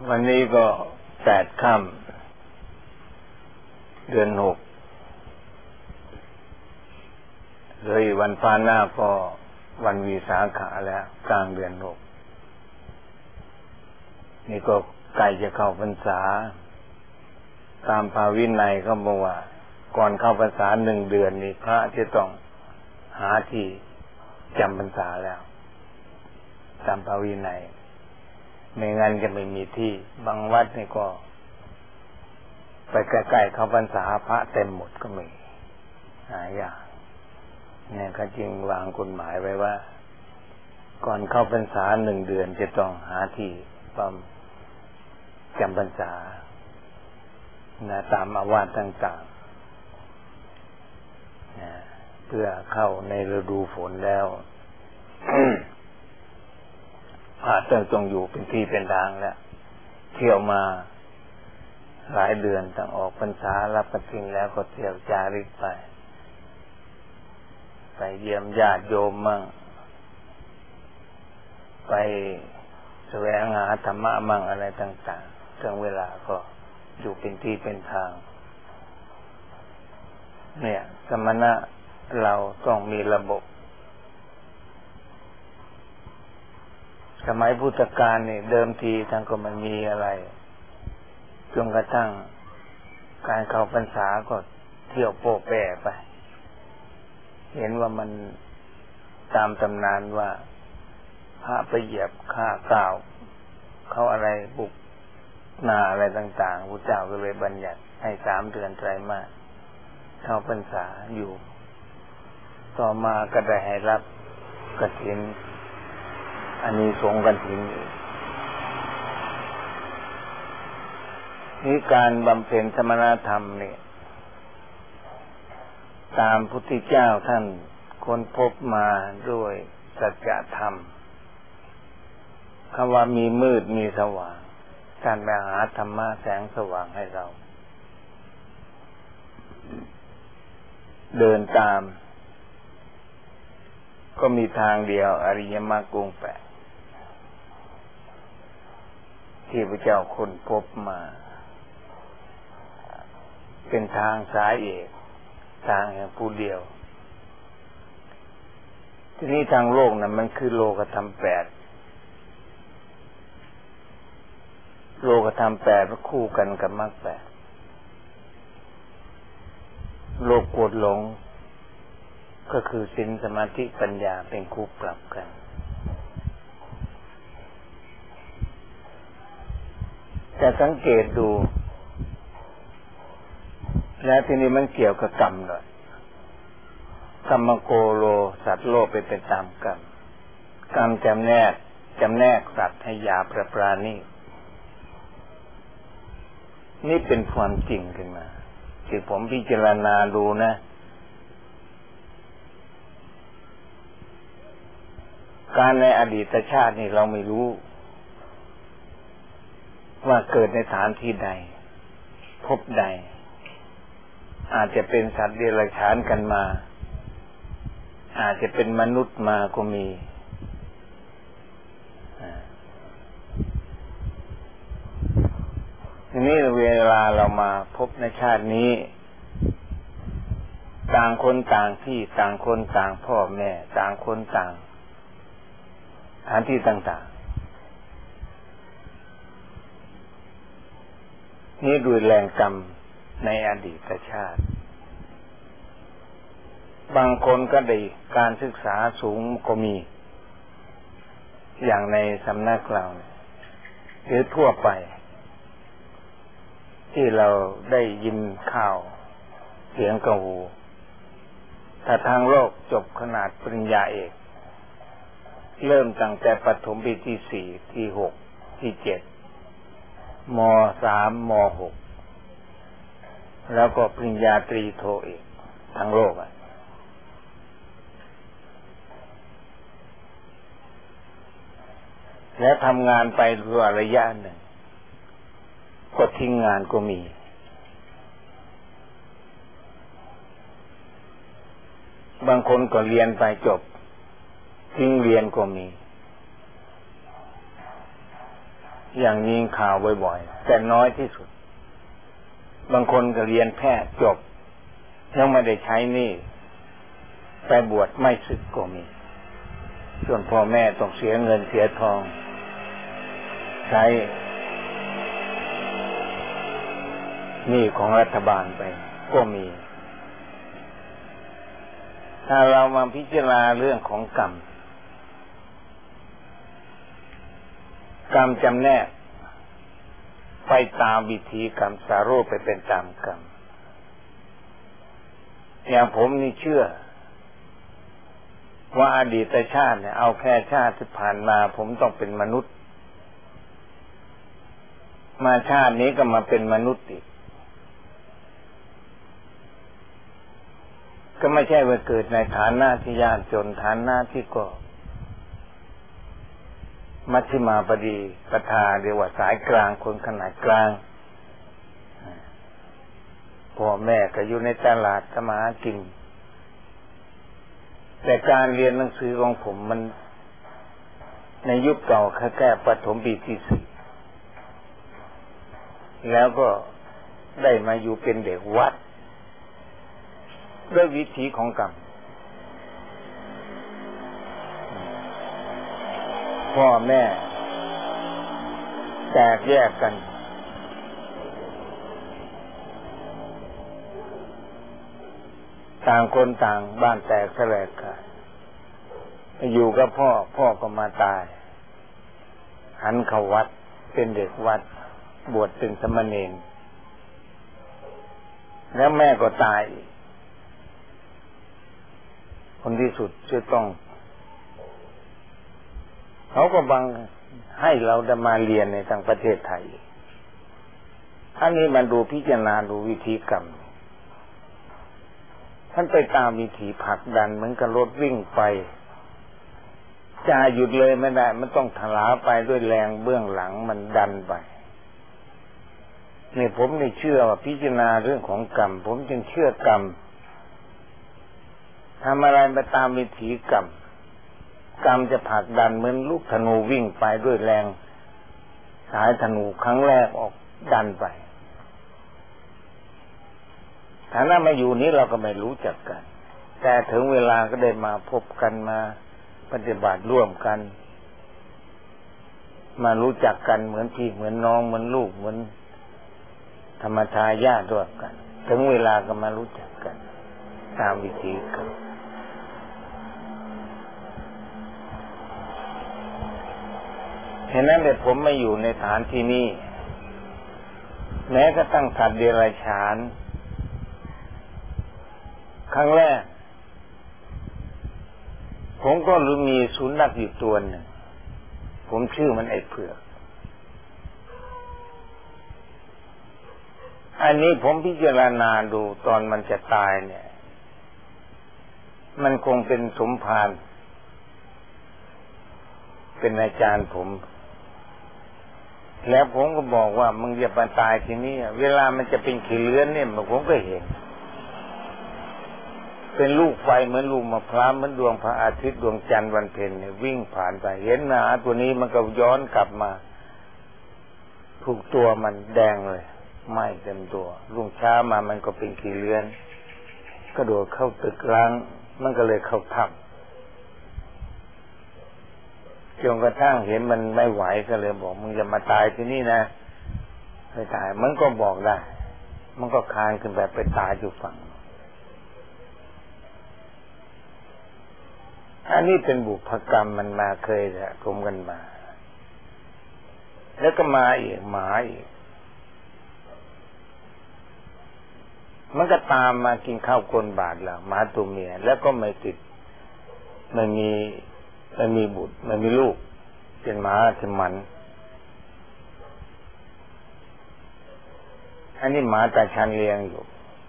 วันนี้ก็8 ค่ำเดือน 6เลยวันพาหน้าก็วันวิสาขะแล้วกลางเดือน 6นี่ก็ใกล้จะเข้าพรรษาตามภาวินัยเขาบอกว่าก่อนเข้าพรรษา1 เดือนนี่พระจะต้องหาที่จำพรรษาแล้วตามภาวินัยไม่งั้นจะไม่มีที่บางวัดนี่ก็ไปใกล้ๆเข้าพรรษาพระเต็มหมดก็มีหายากเนี่ยเขาจึงวางกฎหมายไว้ว่าก่อนเข้าพรรษา1 เดือนจะต้องหาที่จำพรรษาตามอาวาสต่างๆเพื่อเข้าในฤดูฝนแล้ว พระต้องอยู่เป็นที่เป็นทางแล้วเที่ยวมาหลายเดือนตั้งออกพรรษารับกฐินแล้วก็เที่ยวจาริกไปเยี่ยมญาติโยมมั่งไปแสวงหาธรรมะมั่งอะไรต่างๆถึงเวลาก็อยู่เป็นที่เป็นทางเนี่ยสมณะเราต้องมีระบบสมัยพุทธกาลนี่เดิมทีท่านก็ไม่มีอะไรจนกระทั่งการเข้าพรรษาก็เที่ยวโป๊ะแป่ไปเห็นว่ามันตามตำนานว่าพระไปเหยียบฆ่ากล่าวเขาอะไรบุกนาอะไรต่างๆพระเจ้าก็เลยบัญญัติให้3 เดือนไตรมาสเข้าพรรษาอยู่ต่อมาก็ได้ให้รับกฐินอันนี้สงฆ์กฐินนี่การบำเพ็ญสมณธรรมนี่ตามพุทธเจ้าท่านค้นพบมาด้วยสัจธรรมคำว่ามีมืดมีสว่างการไปหาธรรมะแสงสว่างให้เราเดินตามก็มีทางเดียวอริยมรรคองค์ 8ที่พระเจ้าค้นพบมาเป็นทางสายเอกทางแห่งผู้เดียวทีนี้ทางโลกนั้นมันคือโลกธรรม 8โลกธรรม 8มันคู่กันกับมรรค 8โลกโกรธหลงก็คือศีลสมาธิปัญญาเป็นคู่ปรับกันแต่สังเกตดูและทีนี้มันเกี่ยวกับกรรมหน่อยกรรมโกโลสัตว์โลกเป็นตามกรรมกรรมจำแนกสัตว์ให้หยาบปราณีตนี่เป็นความจริงขึ้นมาที่ผมพิจารณาดูนะการในอดีตชาตินี่เราไม่รู้ว่าเกิดในฐานที่ใดพบใดอาจจะเป็นสัตว์เดรัจฉานกันมาอาจจะเป็นมนุษย์มาก็มีทีนี้เวลาเรามาพบในชาตินี้ต่างคนต่างที่ต่างคนต่างพ่อแม่ต่างคนต่างสถานที่ต่างๆนี่ด้วยแรงกรรมในอดีตชาติบางคนก็ได้การศึกษาสูงก็มีอย่างในสำนักเราหรือทั่วไปที่เราได้ยินข่าวเสียงกระหูถ้าทางโลกจบขนาดปริญญาเอกเริ่มตั้งแต่ประถมปีที่ 4 ที่ 6 ที่ 7 ม. 3 ม. 6 แล้วก็ปริญญาตรีโทเอกทั้งโลกและทำงานไประยะหนึ่งก็ทิ้งงานก็มีบางคนก็เรียนไปจบทิ้งเรียนก็มีอย่างนี้ข่าวบ่อยๆแต่น้อยที่สุดบางคนก็เรียนแพทย์จบยังไม่ได้ใช้หนี้ไปบวชไม่สึกก็มีส่วนพ่อแม่ต้องเสียเงินเสียทองใช้หนี้ของรัฐบาลไปก็มีถ้าเรามาพิจารณาเรื่องของกรรมจำแนกไปตามวิธีกรรมสาโรคไปเป็นตามกรรมอย่างผมนี่เชื่อว่าอดีตชาติเนี่ยเอาแค่ชาติที่ผ่านมาผมต้องเป็นมนุษย์มาชาตินี้ก็มาเป็นมนุษย์อีกก็ไม่ใช่ว่าเกิดในฐานะที่ยากจนฐานะที่ก็มัชฌิมาปดีปทาเรียกว่าสายกลางคนขนาดกลางพ่อแม่ก็อยู่ในตลาดทำมาหากินแต่การเรียนหนังสือของผมมันในยุคเก่าแค่ประถมปีที่ 4แล้วก็ได้มาอยู่เป็นเด็กวัดด้วยวิถีของกรรมพ่อแม่แตกแยกกันต่างคนต่างบ้านแตกแสลกขาดอยู่กับพ่อก็มาตายหันเข้าวัดเป็นเด็กวัดบวชเป็นสมณเณรแล้วแม่ก็ตายคนที่สุดจะต้องเขาก็บังให้เราได้มาเรียนในทางประเทศไทยอันนี้มันดูพิจารณาดูวิธีกรรมท่านไปตามวิถีผลักดันเหมือนกับรถวิ่งไปจะหยุดเลยไม่ได้มันต้องถลาไปด้วยแรงเบื้องหลังมันดันไปนี่ผมไม่เชื่อว่าพิจารณาเรื่องของกรรมผมจึงเชื่อกรรมทำอะไรไปตามวิถีกรรมจะผลักดันเหมือนลูกธนูวิ่งไปด้วยแรงสายธนูครั้งแรกออกดันไปฐานะมาอยู่นี้เราก็ไม่รู้จักกันแต่ถึงเวลาก็ได้มาพบกันมาปฏิบัติร่วมกันมารู้จักกันเหมือนพี่เหมือนน้องเหมือนลูกเหมือนธรรมทายาทร่วมกันถึงเวลาก็มารู้จักกันตามวิธีกันฉะนั้นแต่ผมไม่อยู่ในฐานที่นี้แม้ก็ตั้งสัตว์เดรัจฉานครั้งแรกผมก็รู้มีสุนัขอยู่ตัวหนึ่งผมชื่อมันไอ้เผือกอันนี้ผมพิจารณาดูตอนมันจะตายเนี่ยมันคงเป็นสมภารเป็นอาจารย์ผมแล้วผมก็บอกว่ามึงอย่ามาตายที่นี่เวลามันจะเป็นขี้เลื้อนเนี่ยผมก็เห็นเป็นลูกไฟเหมือนลูกมะพร้าวเหมือนดวงพระอาทิตย์ดวงจันทร์วันเพ็ญเนี่ยวิ่งผ่านไปเห็นหนาตัวนี้มันก็ย้อนกลับมาถูกตัวมันแดงเลยไหม้เต็มตัวรุ่งเช้ามามันก็เป็นขี้เลื้อนกระโดดเข้าตึกล้างมันก็เลยเข้าถ้ำจนกระทั่งเห็นมันไม่ไหวก็เลยบอกมึงอย่ามาตายที่นี่นะไม่ตายมันก็บอกได้มันก็คลานขึ้นไปตายอยู่ฝั่งอันนี้เป็นบุพกรรมมันมาเคยจะกลมกันมาแล้วก็มาอีกหมาอีกมันก็ตามมากินข้าวก้นบาทแล้วหมาตัวเมียแล้วก็ไม่ติดไม่มีบุตรไม่มีลูกเป็นหมาที่มันอันนี้หมาตาชันเลี้ยงอยู่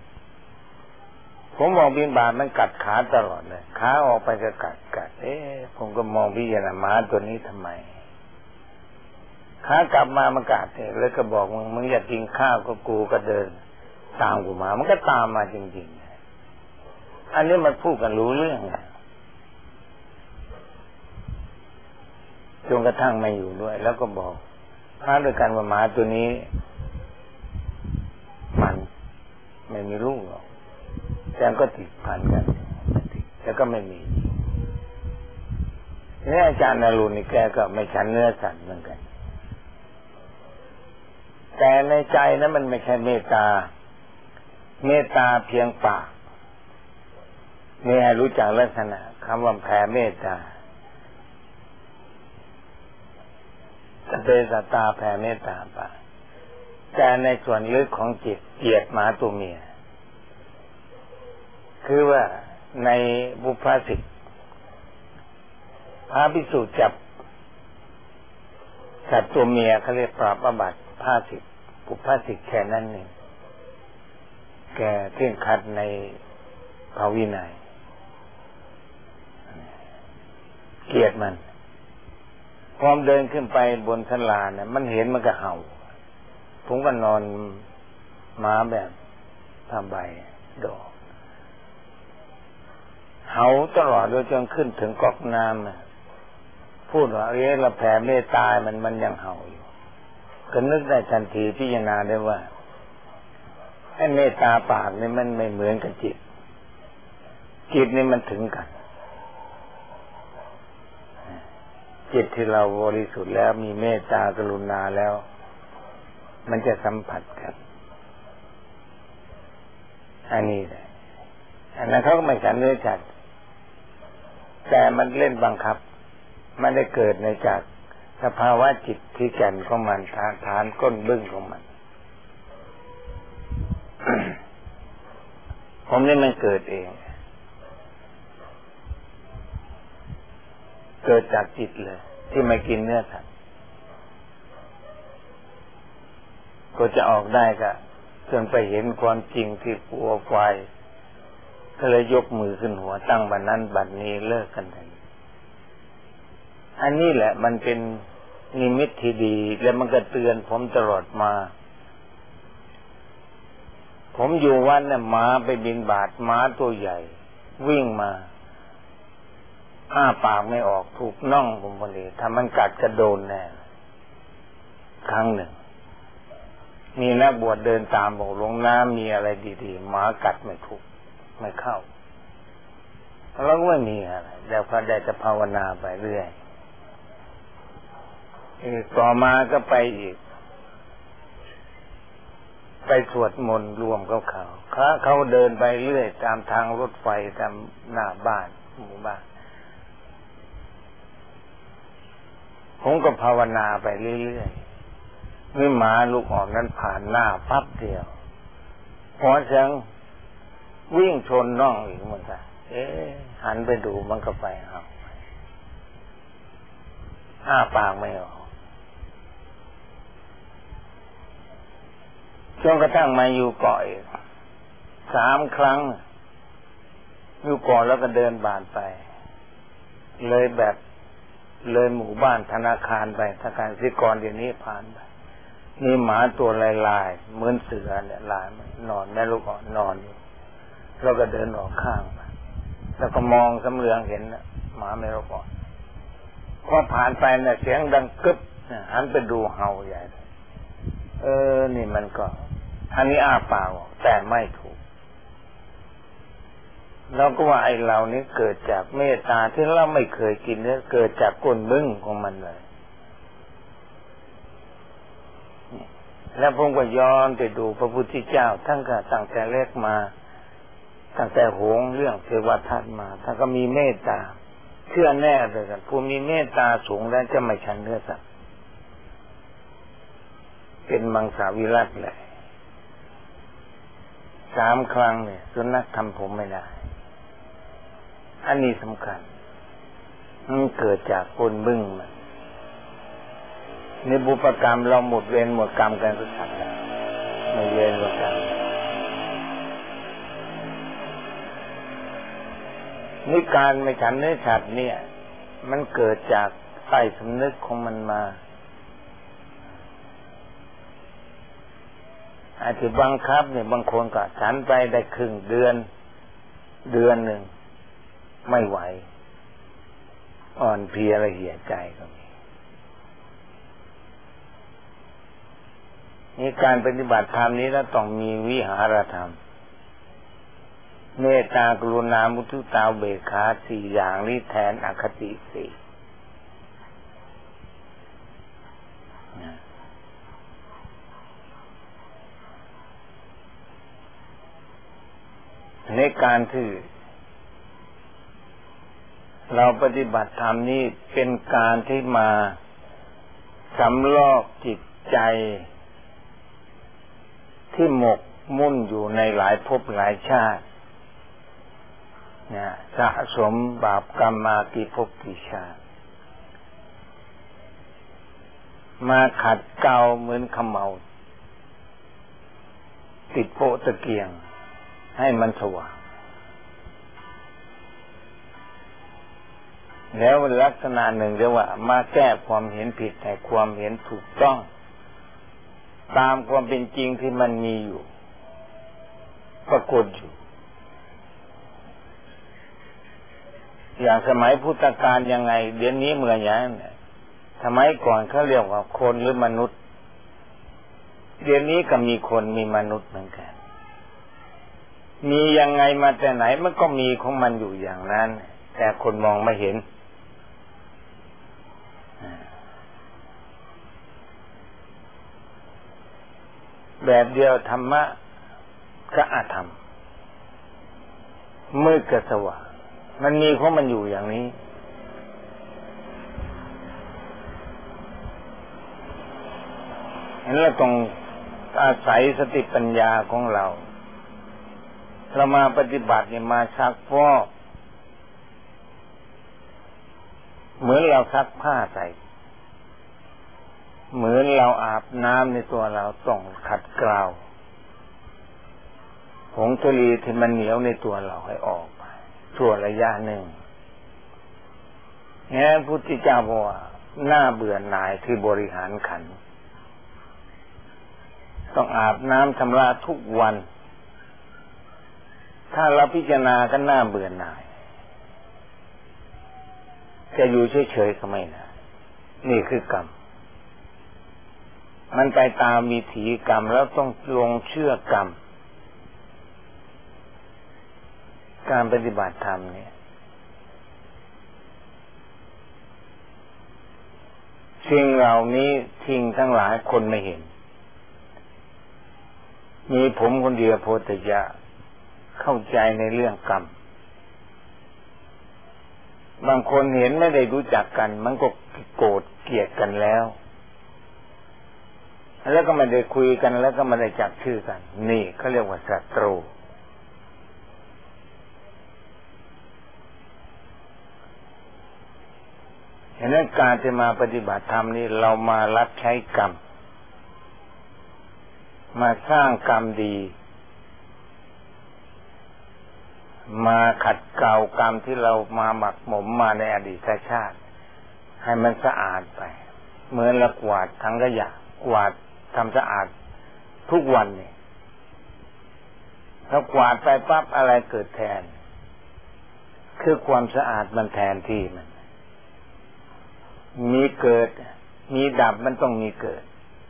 ผมมองบินบาทมันกัดขาตลอดเลยขาออกไปก็กัดผมก็มองพิจารณาหมาตัวนี้ทำไมขากลับมามันกัดแล้วก็บอกมึงอยากกินข้าวก็กูก็เดินตามกูมามันก็ตามมาจริงๆอันนี้มันพูดกันรู้เรื่องจนกระทั่งมาอยู่ด้วยแล้วก็บอกท้าด้วยกันว่าหมาตัวนี้มันไม่มีลูกหรอกแต่ก็ติดพันกันแล้วก็ไม่มีนี่อาจารย์นรุณนี่แกก็ไม่ฉันเนื้อสัตว์เหมือนกันแต่ในใจนั้นมันไม่ใช่เมตตาเมตตาเพียงปากนี่ให้รู้จักลักษณะคำว่าแผ่เมตตาจะเป็นสัตตาแผ่เมตตาปะแต่ในส่วนลึกของจิตเกลียดหมาตัวเมียคือว่าในบุพภาสิกพระภิกษุจับสัตว์ตัวเมียเขาเรียกปราบอาบัติ50บุพภาสิกแค่นั้นเองแกเคร่งครัดในภาวินัยเกลียดมันพอเดินขึ้นไปบนศาลาเนี่ยมันเห็นมันก็เห่าผมก็นอนม้าแบบผ้าใบดอกเห่าตลอดโดยจนขึ้นถึงก๊อกน้ำพูดว่าเราแผ่เมตตามันยังเห่าอยู่ก็นึกได้ทันทีพิจารณาได้ว่าไอ้เมตตาปากนี่มันไม่เหมือนกับจิตนี่มันถึงกันจิตที่เราบริสุทธิ์แล้วมีเมตตากรุณาแล้วมันจะสัมผัสกันอันนี้แหละอันนั้นเขาก็ไม่ฉันเนื้อสัตว์แต่มันเล่นบังคับมันได้เกิดในจากสภาวะจิตที่แก่นของมันฐานก้นบึ้งของมัน ผมนี่มันเกิดเองเกิดจากจิตเลยที่ไม่กินเนื้อสัตว์ก็จะออกได้ก็จนไปเห็นความจริงที่ปัวไฟก็เลยยกมือขึ้นหัวตั้งบัดนั้นบัดนี้เลิกกันทันอันนี้แหละมันเป็นนิมิตที่ดีและมันก็เตือนผมตลอดมาผมอยู่วันน่ะหมาไปบิณฑบาตหมาตัวใหญ่วิ่งมาอ้าปากไม่ออกถูกน่องผมพอดีถ้ามันกัดกระโดนแน่ครั้งหนึ่งมีนักบวชเดินตามบอกลงน้ำมีอะไรดีๆหมากัดไม่ถูกไม่เข้าแล้วก็ไม่มีอะไรแล้วก็ได้จะภาวนาไปเรื่อยต่อมาก็ไปอีกไปสวดมนต์รวมกับเขาเดินไปเรื่อยตามทางรถไฟตามหน้าบ้านหมู่บ้านผมก็ภาวนาไปเรื่อยๆมีหมาลูกอ่อนนั้นผ่านหน้าปั๊บเดียวพอเสียงวิ่งชนน่องอีกเหมือนกันหันไปดูมันก็ไปครับอ้าปากไม่ออกจนกระทั่งมาอยู่เกาะอีก3 ครั้งอยู่เกาะแล้วก็เดินบานไปเลยหมู่บ้านธนาคารไปธนาคารสิกรเดี๋ยวนี้ผ่านไปมีหมาตัวลายๆเหมือนเสือเนี่ยลายนอนแม่ลูกอ่อนนอนอยู่แล้วก็เดินออกข้างแล้วก็มองสำเรืองเห็นหมาแม่ลูกอ่อนพอผ่านไปเนี่ยเสียงดังกึบหันไปดูเห่าใหญ่นี่มันก็อันนี้อ้าปากแต่ไม่ถูกเราก็ว่าไอ้เรานี้เกิดจากเมตตาที่เราไม่เคยกินเนี่ยเกิดจากก้นบึ้งของมันเลยแล้วผมก็ย้อนไปดูพระพุทธเจ้าท่านก็ตั้งแต่เล็กมาตั้งแต่โหงเรื่องเทวทัตมาท่านก็มีเมตตาเชื่อแน่เลยกันผู้มีเมตตาสูงแล้วจะไม่ฉันเนื้อสัตว์เป็นมังสวิรัติเลย3 ครั้งเนี่ยสุนัขทำผมไม่ได้อันนี้สำคัญมันเกิดจากก้นบึ้งมันในบุพกรรมเราหมดเวรหมดกรรมกันทุกสัตว์ไม่เวรหมดกรรมนี่การไม่ฉันเนื้อสัตว์เนี่ยมันเกิดจากใต้สำนึกของมันมาอาจจะบังคับเนี่ยบางคนก็ฉันไปได้ครึ่งเดือนหนึ่งไม่ไหวอ่อนเพลียละเหี่ยใจก็มีนี่การปฏิบัติธรรมนี้แล้วต้องมีวิหารธรรมเมตตากรุณามุทุตาเบกขาสี่อย่างนี้แทนอคติสี่ในการที่เราปฏิบัติธรรมนี้เป็นการที่มาสำลอกจิตใจที่หมกมุ่นอยู่ในหลายภพหลายชาติสะสมบาปกรรมมากี่ภพกี่ชาติมาขัดเกลาเหมือนเขม่าติดโป๊ะตะเกียงให้มันสว่างแล้วลักษณะหนึ่งเรียกว่ามาแก้ความเห็นผิดให้ความเห็นถูกต้องตามความเป็นจริงที่มันมีอยู่ปรากฏอยู่อย่างสมัยพุทธกาลยังไงเดี๋ยวนี้เหมือนอย่างนั้นสมัยก่อนเขาเรียกว่าคนหรือมนุษย์เดี๋ยวนี้ก็มีคนมีมนุษย์เหมือนกันมียังไงมาแต่ไหนมันก็มีของมันอยู่อย่างนั้นแต่คนมองไม่เห็นแบบเดียวธรรมะกับอธรรมมืดกับสว่างมันมีของมันอยู่อย่างนี้เห็นแล้วต้องอาศัยสติปัญญาของเรามาปฏิบัติเนี่ยมาซักฟอกเหมือนเราซักผ้าใส่เหมือนเราอาบน้ำในตัวเราต้องขัดเกลาผงธุลีที่มันเหนียวในตัวเราให้ออกไปชั่วระยะหนึ่งเนี่ยพุทธเจ้าบอกว่าน่าเบื่อหน่ายที่บริหารขันธ์ต้องอาบน้ำชำระทุกวันถ้าเราพิจารณาก็น่าเบื่อหน่ายจะอยู่เฉยๆก็ไม่ได้นี่คือกรรมมันไปตามวิถีกรรมแล้วต้องลงเชื่อกรรมการปฏิบัติธรรมเนี่ยสิ่งเหล่านี้ทิ้งทั้งหลายคนไม่เห็นมีผมคนเดียวโพธิยะเข้าใจในเรื่องกรรมบางคนเห็นไม่ได้รู้จักกันมันก็โกรธเกลียดกันแล้วก็ไม่ได้คุยกันแล้วก็ไม่ได้จักชื่อกันนี่เขาเรียกว่าศัตรูฉะนั้นการที่มาปฏิบัติธรรมนี่เรามารับใช้กรรมมาสร้างกรรมดีมาขัดเกลากรรมที่เรามาหมักหมมมาในอดีตชาติให้มันสะอาดไปเหมือนเรากวาดถังขยะกวาดทำสะอาดทุกวันนี่ถ้ากวาดไปปั๊บอะไรเกิดแทนคือความสะอาดมันแทนที่มันมีเกิดมีดับมันต้องมีเกิด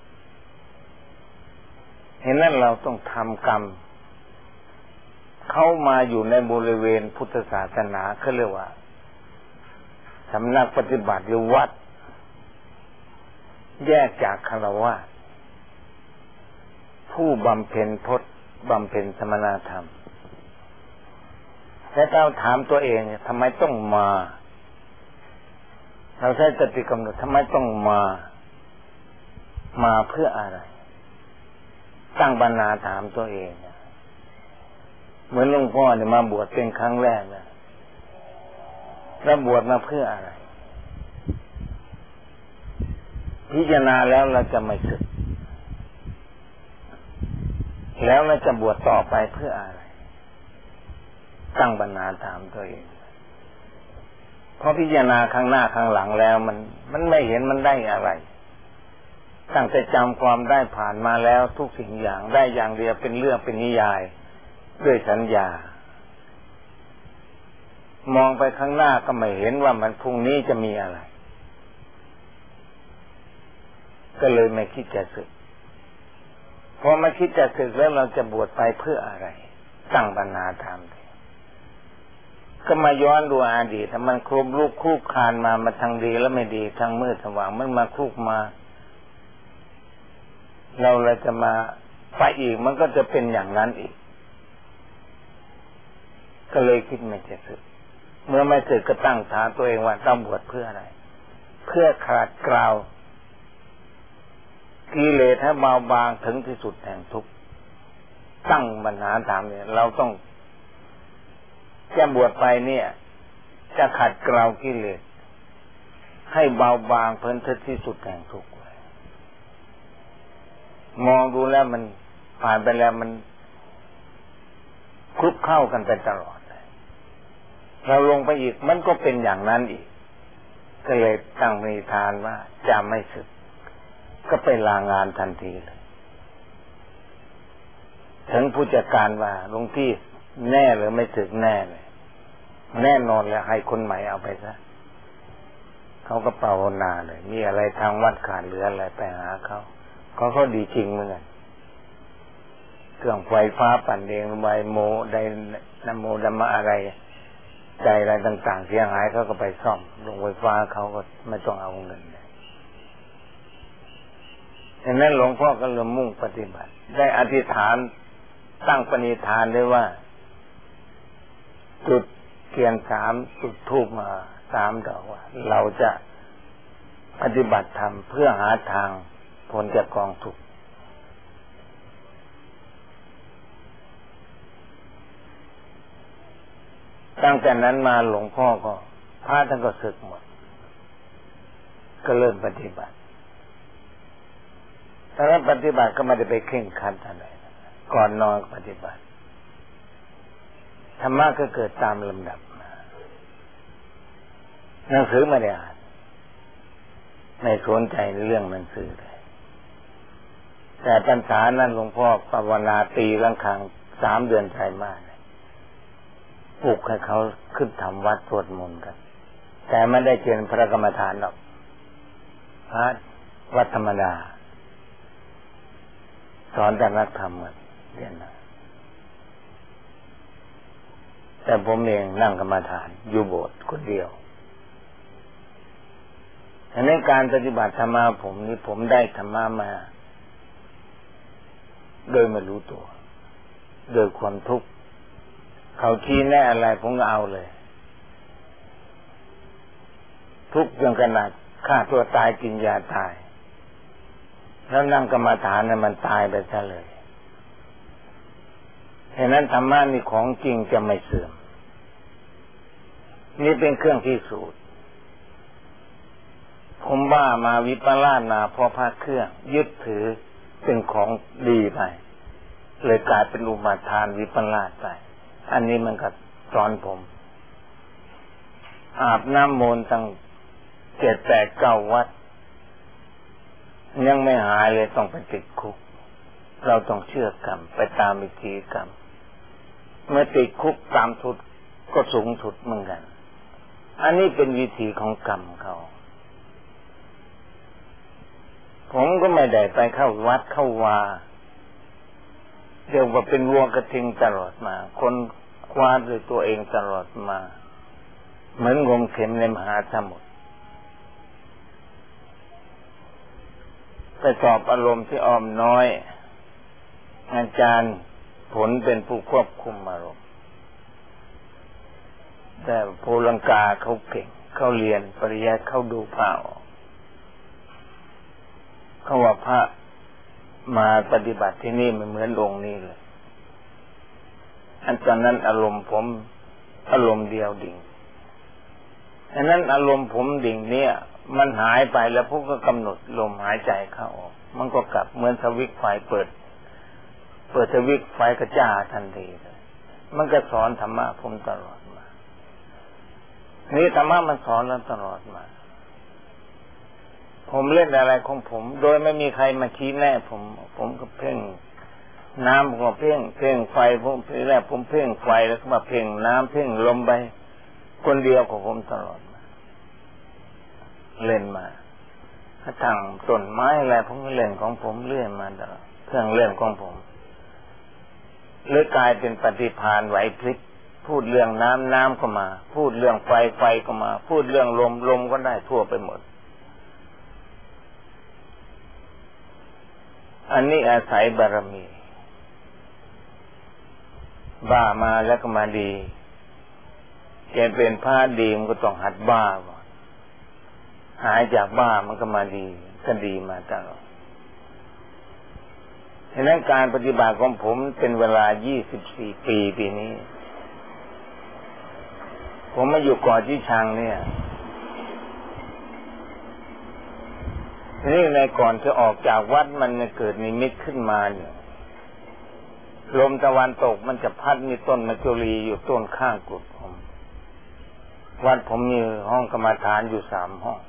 เห็นนั้นเราต้องทำกรรมเข้ามาอยู่ในบริเวณพุทธศาสนาเขาเรียกว่าสำนักปฏิบัติหรือวัดแยกจากฆราวาสผู้บำเพ็ญพจน์บำเพ็ญสมณธรรมและเราถามตัวเองทำไมต้องมาเราใช้สติกำหนดทำไมต้องมาเพื่ออะไรตั้งปัญหาถามตัวเองเหมือนหลวงพ่อเนี่ยมาบวชเป็นครั้งแรกแล้วบวชมาเพื่ออะไรพิจารณาแล้วเราจะไม่สึกแล้วเราจะบวชต่อไปเพื่ออะไรตั้งปัญหาถามตัวเองเพราะพิจารณาข้างหน้าข้างหลังแล้วมันไม่เห็นมันได้อะไรตั้งแต่จำความได้ผ่านมาแล้วทุกสิ่งอย่างได้อย่างเดียวเป็นเรื่องเป็นนิยายด้วยสัญญามองไปข้างหน้าก็ไม่เห็นว่ามันพรุ่งนี้จะมีอะไรก็เลยไม่คิดจะสึกพอมาคิดจะศึกแล้วเราจะบวชไปเพื่ออะไรตั้งปัญหาถามก็มาย้อนดูอดีตถ้ามันครบลูกคู่คานมาทั้งดีและไม่ดีทั้งมืดสว่างมันมาคุกมาเราจะมาไปอีกมันก็จะเป็นอย่างนั้นอีกก็เลยคิดไม่จะสึกเมื่อไม่สึกก็ตั้งถามตัวเองว่าต้องบวชเพื่ออะไรเพื่อขาดกล่าวกิเลสให้เบาบางถึงที่สุดแห่งทุกข์ตั้งปัญหาถามเนี่ยเราต้องจะบวชไปเนี่ยจะขัดเกลากิเลสให้เบาบางเพิ่นที่สุดแห่งทุกข์มองดูแล้วมันผ่านไปแล้วมันคลุกเข้ากันไปตลอดเลยเราลงไปอีกมันก็เป็นอย่างนั้นอีกก็เลยตั้งปณิธานว่าจะไม่สึกก็ไปลางานทันทีเลยถึงผู้จัดการว่าหลวงพี่แน่หรือไม่สึกแน่เลยแน่นอนแล้วให้คนใหม่เอาไปซะเขาก็ภาวนาเลยมีอะไรทางวัดขาดเหลืออะไรไปหาเขาดีจริงเหมือนกันเครื่องไฟฟ้าปั่นเองไวโมไดนาโมดัมมะอะไรใจอะไรต่างๆเสียหายเขาก็ไปซ่อมโรงไฟฟ้าเขาก็ไม่ต้องเอาเงินดังนั้นหลวงพ่อก็เริ่มมุ่งปฏิบัติได้อธิษฐานตั้งปณิธานด้วยว่าจุดเทียน3จุดธูปมา3ดอกว่าเราจะปฏิบัติธรรมเพื่อหาทางพ้นจากกองทุกข์ตั้งแต่นั้นมาหลวงพ่อก็พระท่านก็สึกหมดก็เริ่มปฏิบัติแต่ว่าปฏิบัติก็ไม่ได้ไปเคร่งครัดอะไรก่อนนอนปฏิบัติธรรมะก็เกิดตามลำดับมาหนังสือไม่ได้อ่านไม่สนใจในเรื่องหนังสือเลยแต่พรรษานั้นหลวงพ่อภาวนาตีละครั้ง3 เดือนไตรมาสปลุกให้เขาขึ้นทำวัดสวดมนต์กันแต่ไม่ได้เจริญพระกรรมฐานหรอกพระวัดธรรมดาสอนแต่นักธรรมกันเรียนนะแต่ผมเองนั่งกรรมฐานอยู่โบสถ์คนเดียวอันนี้การปฏิบัติธรรมะผมนี่ผมได้ธรรมะมาโดยไม่รู้ตัวโดยความทุกข์เขาชี้แน่อะไรผมก็เอาเลยทุกข์จนขนาดฆ่าตัวตายกินยาตายแล้วนั่งกรรมฐานเนี่ยมันตายไปซะเลยฉะนั้นธรรมะนี่ของจริงจะไม่เสื่อมนี่เป็นเครื่องพิสูจน์ผมว่ามาวิปลาสนาเพราะพระเครื่องยึดถือเป็นของดีไปเลยกลายเป็นอุปาทานวิปลาสไปอันนี้มันก็สอนผมอาบน้ำมนต์ตั้ง7 8 9 วัดยังไม่หายเลยต้องไปติดคุกเราต้องเชื่อกรรมไปตามวิธีกรรมเมื่อติดคุกตามทุดก็สูงสุดเหมือนกันอันนี้เป็นวิธีของกรรมเขาผมก็ไม่ได้ไปเข้าวัดเข้าวาเรียกว่าเป็นวัวกระทิงตลอดมาคนคว้าด้วยตัวเองตลอดมาเหมือนงมเข็มในมหาสมุทรไปสอบอารมณ์ที่อ้อมน้อยอาจารย์ผลเป็นผู้ควบคุมอารมณ์แต่โพลังกาเขาเก่งเขาเรียนปริยัติเขาดูเปล่าเขาว่าพระมาปฏิบัติที่นี่ไม่เหมือนองค์นี้เลยอันตอนนั้นอารมณ์ผมอารมณ์เดียวดิ่งอันนั้นอารมณ์ผมดิ่งเนี่ยมันหายไปแล้วพวกก็กำหนดลมหายใจเข้าออกมันก็กลับเหมือนสวิตช์ไฟเปิดสวิตช์ไฟกระจ้าทันทีเลยมันก็สอนธรรมะผมตลอดมานี่ธรรมะมันสอนเราตลอดมาผมเล่นอะไรของผมโดยไม่มีใครมาชี้แน่ผมก็เพ่งน้ำผมก็เพ่งไฟผมทีแรกผมเพ่งไฟแล้วก็มาเพ่งน้ำเพ่งลมไปคนเดียวของผมตลอดมาเล่นมาถ้าทางต้นไม้อะไรผมก็เล่นของผมเรื่อยมาตลอดถรื่องเล่นของผมหรือกลายเป็นปฏิภาณไหวพริบพูดเรื่องน้ำก็มาพูดเรื่องไฟก็มาพูดเรื่องลมก็ได้ทั่วไปหมดอันนี้อาศัยบารมีบ้ามาแล้วก็มาดีจะเป็นพระดีมันก็ต้องหัดบ้าก่อนหายจากบ้ามันก็มาดีก็ดีมาตลอดฉะนั้นการปฏิบัติของผมเป็นเวลา24 ปีปีนี้ผมมาอยู่เกาะที่ชังเนี่ยนี่ในก่อนจะออกจากวัดมันเกิดนิมิตขึ้นมาเนี่ยลมตะวันตกมันจะพัดมีต้นมะจุรีอยู่ต้นข้างกุฏผมวัดผมมีห้องกรรมฐานอยู่3 ห้อง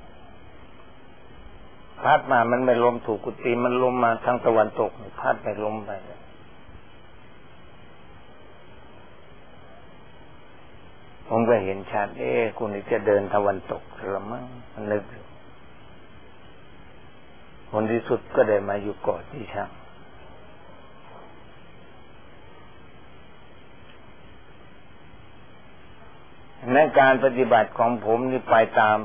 พัดมามันไม่ลมถูกกุฏิมันลมมาทางตะวันตกพัดไปลมไปผมก็เห็นชัดคุณนี่จะเดินตะวันตกหรือมั้งมันนึกผลที่สุดก็ได้มาอยู่เกาะที่ชังในการปฏิบัติของผมนี่ไปตาม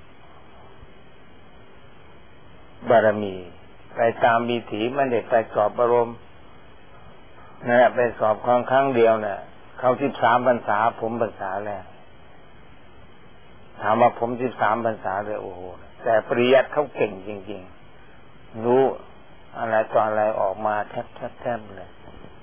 บารมีไปตามวิถีไม่ได้ไปสอบอารมณ์นะไปสอบครั้งเดียวเนี่ยเขา13 พรรษาผมพรรษาแล้วถามว่าผม13 พรรษาเลยโอ้โหแต่ปริยัติเขาเก่งจริงๆรู้อะไรต่ออะไรออกมาแทบเลย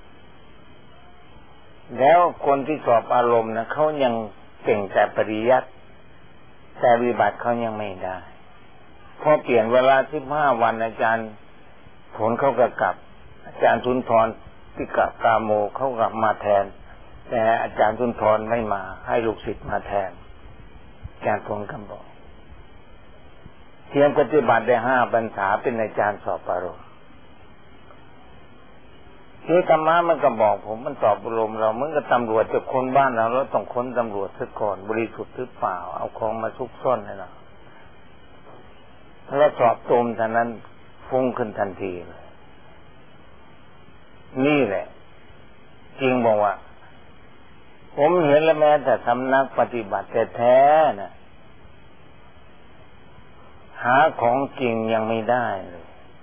แล้วคนที่สอบอารมณ์นะเขายังเก่งแต่ปริยัติแต่ปฏิบัติเขายังไม่ได้พอเปลี่ยนเวลา15 วันอาจารย์ผลเขาก็กลับอาจารย์สุนทรที่กลับกาโมเขากลับมาแทนแต่อาจารย์สุนทรไม่มาให้ลูกศิษย์มาแทนอาจารย์ผลก็บอกเทียมปฏิบัติได้5 พรรษาเป็นอาจารย์สอบอารมณ์ที่ธรรมะมันก็บอกผมมันสอบอารมณ์เราเหมือนกับตำรวจจะค้นบ้านเราต้องค้นตำรวจซะก่อนบริสุทธิ์หรือเปล่าเอาของมาซุกซ่อนให้เราแล้วสอบตมเท่านั้นฟุ้งขึ้นทันทีเลยนี่แหละจริงบอกว่าผมเห็นแล้วแม้แต่สำนักปฏิบัติแท้ๆนะหาของจริงยังไม่ได้เลย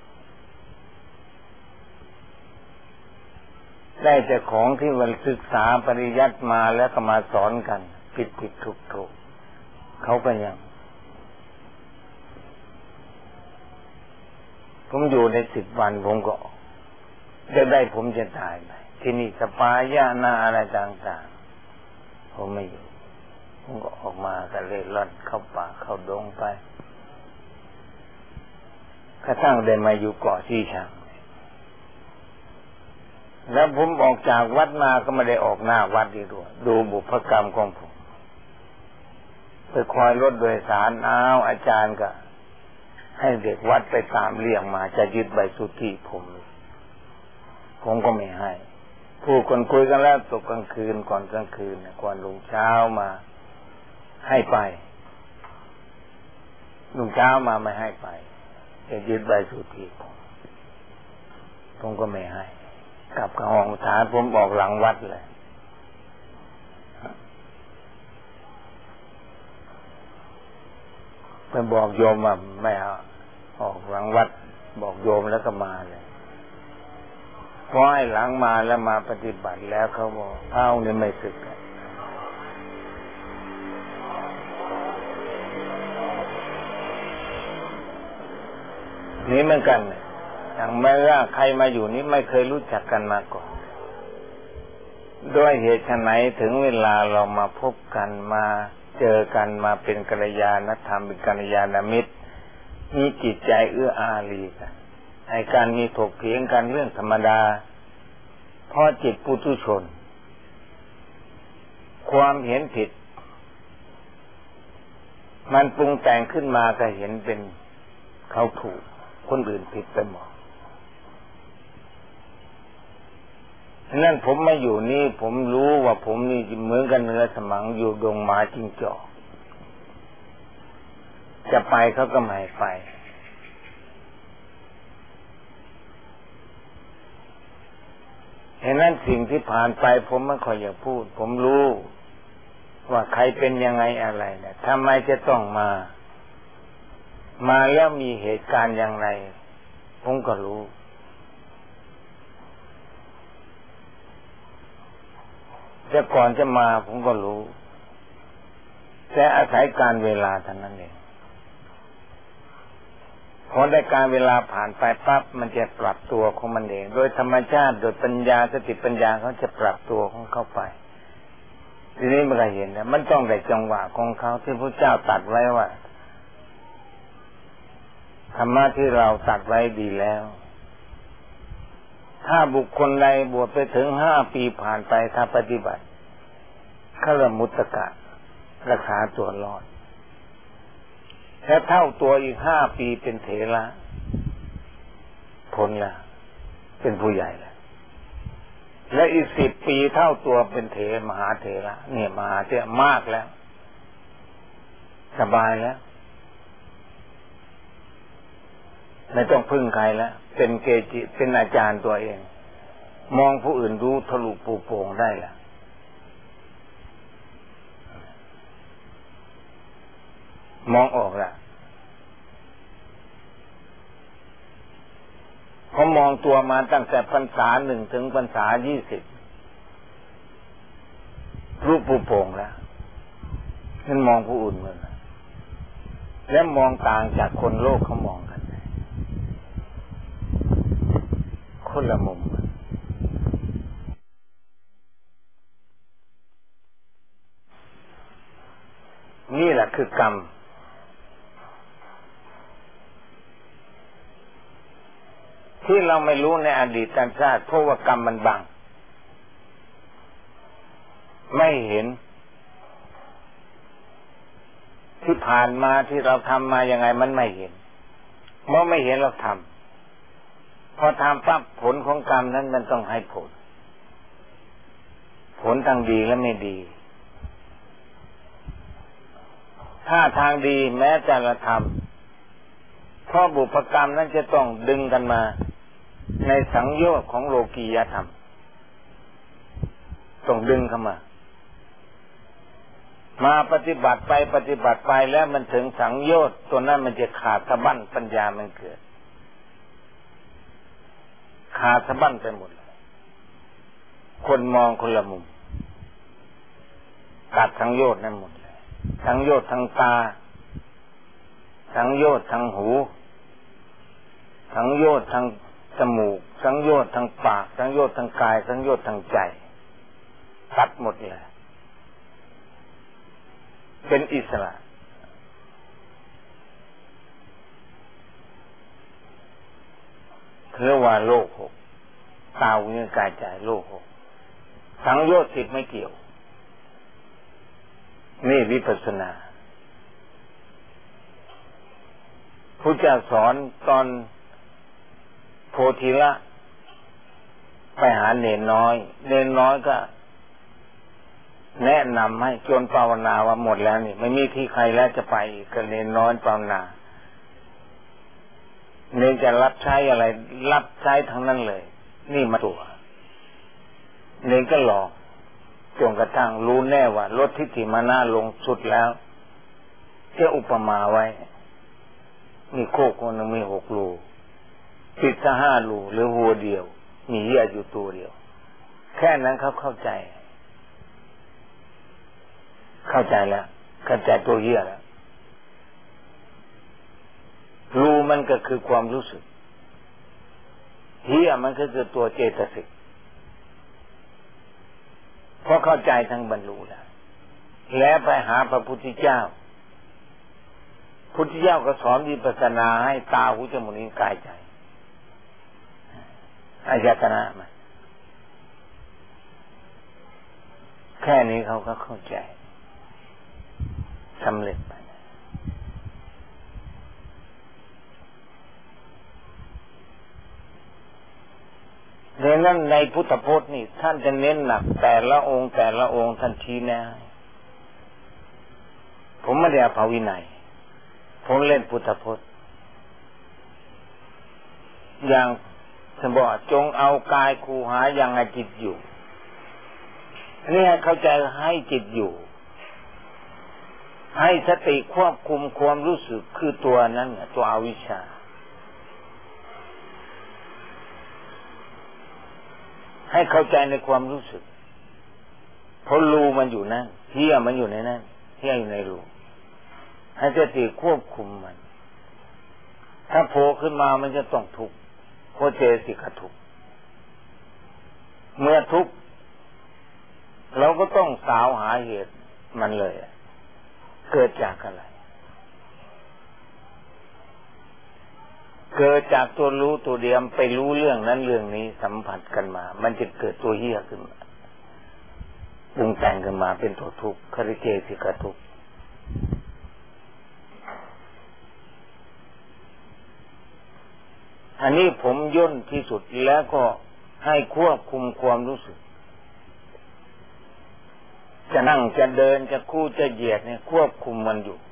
ได้แต่ของที่วันศึกษาปริยัติมาแล้วก็มาสอนกันผิดถูกเขาก็ยังผมอยู่ใน10 วันผมก็จะได้ผมจะตายไปที่นี่สปายะนาอะไรต่างๆผมไม่อยู่ผมก็ออกมาก็เล่ร่อนเข้าป่าเข้าดงไปกระทั่งได้มาอยู่เกาะที่ชังแล้วผมออกจากวัดมาก็ไม่ได้ออกหน้าวัดดีด้วยดูบุพกรรมของผมไปคอยรถโดยสารอาจารย์ก็ให้เด็กวัดไปตามเรียกมาจะยึดใบสุทธิผมก็ไม่ให้ผู้คนคุยกันแล้วตกกลางคืนก่อนกลางคืนก่อนรุ่งเช้ามาให้ไปรุ่งเช้ามาไม่ให้ไปจะยึดใบสุทธิผมก็ไม่ให้กลับกับห้องฐานผมออกหลังวัดเลยไปบอกโยมว่าไม่เอาออกหลังวัดบอกโยมแล้วก็มาเลยพอให้หลังมาแล้วมาปฏิบัติแล้วเขาบอกเนี่ยไม่สึกนี่เหมือนกันอย่างแม้ว่าใครมาอยู่นี่ไม่เคยรู้จักกันมาก่อนด้วยเหตุไฉนถึงเวลาเรามาพบกันมาเจอกันมาเป็นกัลยาณธรรมเป็นกัลยาณมิตรมีจิตใจเอื้ออารีกันไอ้การมีถกเถียงกันเรื่องธรรมดาเพราะจิตปุถุชนความเห็นผิดมันปรุงแต่งขึ้นมาก็เห็นเป็นเขาถูกคนอื่นผิดไปหมดนั่นผมมาอยู่นี่ผมรู้ว่าผมนี่เหมือนกันเนื้อสมังอยู่ดงหมาจิ้งจอกจะไปเขาก็ไม่ให้ไปเห็นนั้นสิ่งที่ผ่านไปผมไม่ค่อยอยากพูดผมรู้ว่าใครเป็นยังไงอะไรเนี่ยทำไมจะต้องมาแล้วมีเหตุการณ์อย่างไรผมก็รู้แต่ก่อนจะมาผมก็รู้แต่อาศัยการเวลาเท่านั้นเองพอได้การเวลาผ่านไปปั๊บมันจะปรับตัวของมันเองโดยธรรมชาติโดยปัญญาสติปัญญาเขาจะปรับตัวของเขาไปทีนี้มันก็เห็นนะมันต้องได้จังหวะของเขาที่พระเจ้าตรัสไว้ว่าธรรมะที่เราตรัสไว้ดีแล้วถ้าบุคคลใดบวชไปถึง5 ปีผ่านไปถ้าปฏิบัติขลมุตตะรักษาตัวรอดและเท่าตัวอีก5 ปีเป็นเถระพ้นละเป็นผู้ใหญ่ละและอีก10 ปีเท่าตัวเป็นมหาเถระเนี่ยมหาเถระมากแล้วสบายแล้วไม่ต้องพึ่งใครแล้วเป็นเกจิเป็นอาจารย์ตัวเองมองผู้อื่นรู้ทะลุปูโป่งได้แล้วมองออกแล้วเขามองตัวมาตั้งแต่พรรษา1ถึงพรรษา20รูปปูโป่งแล้วนั่นมองผู้อื่นเหมือนและมองต่างจากคนโลกเขามองกันคนละมุมนี่แหละคือกรรมที่เราไม่รู้ในอดีตชาติเพราะว่ากรรมมันบังไม่เห็นที่ผ่านมาที่เราทำมายังไงมันไม่เห็นเมื่อไม่เห็นเราทำพอทำปั๊บผลของกรรมนั้นมันต้องให้ผลทางดีและไม่ดีถ้าทางดีแม้จะละทำเพราะบุพกรรมนั้นจะต้องดึงกันมาในสังโยชน์ของโลกียธรรมต้องดึงเข้ามาปฏิบัติไปแล้วมันถึงสังโยชน์ตัวนั้นมันจะขาดสะบั้นปัญญามันเกิดขาดสะบั้นไปหมดคนมองคนละมุมขาดสังโยชน์นั้นหมดเลยสังโยชน์ทางตาสังโยชน์ทางหูสังโยชน์ทางจมูกสังโยชน์ทางปากสังโยชน์ทางกายสังโยชน์ทางใจตัดหมดเลยเป็นอิสระเรียกว่าโลก6ตาหูจมูกกายใจโลก6สังโยชน์10ไม่เกี่ยวนี่วิปัสสนาพุทธเจ้าสอนตอนโพธิละไปหาเนรน้อยก็แนะนำให้จนภาวนาว่าหมดแล้วนี่ไม่มีที่ใครแล้วจะไปก็เนรน้อยภาวนาเนรจะรับใช้อะไรรับใช้ทั้งนั้นเลยนี่มาตัวเนรก็หลอกจนกระทั่งรู้แน่ว่าลดทิฏฐิมานะลงสุดแล้วจะอุปมาไว้มีโคกคนนึงมี6 รูปิด5 รูหรือหัวเดียวมีเหี้ยอยู่ตัวเดียวแค่นั้นเขาเข้าใจแล้วเข้าใจตัวเหี้ยแล้วรูมันก็คือความรู้สึกเหี้ยมันก็คือตัวเจตสิกเพราะเข้าใจทั้งบรรลุแล้วไปหาพระพุทธเจ้าพุทธเจ้าก็สอนวิปัสสนาให้ตาหูจมูกลิ้นกายใจอายตนะมันแค่นี้เขาก็เข้าใจสำเร็จไปดังนั้นในพุทธพจน์นี่ท่านจะเน้นหนักแต่ละองค์ท่านชี้แนะผมไม่ได้เอาภาวินัยผมเล่นพุทธพจน์อย่างท่านบอกจงเอากายคูหายังให้จิตอยู่นี่ให้เข้าใจให้จิตอยู่ให้สติควบคุมความรู้สึกคือตัวนั้นตัวอวิชชาให้เข้าใจในความรู้สึกเพราะรูมันอยู่นั่นเหี้ยมันอยู่ในนั้นเหี้ยอยู่ในรูให้สติควบคุมมันถ้าโผล่ขึ้นมามันจะต้องทุกข์เพราะเจสิกทุกข์เมื่อทุกข์เราก็ต้องสาวหาเหตุมันเลยเกิดจากอะไรเกิดจากตัวรู้ตัวเดียวไปรู้เรื่องนั้นเรื่องนี้สัมผัสกันมามันจะเกิดตัวเหี้ยขึ้นมาปรุงแต่งขึ้นมาเป็นตัวทุกข์คริเจสิกทุกข์อันนี้ผมย่นที่สุดแล้วก็ให้ควบคุมความรู้สึกจะนั่งจะเดินจะคู่จะเหยียดเนี่ยควบคุมมันอยู่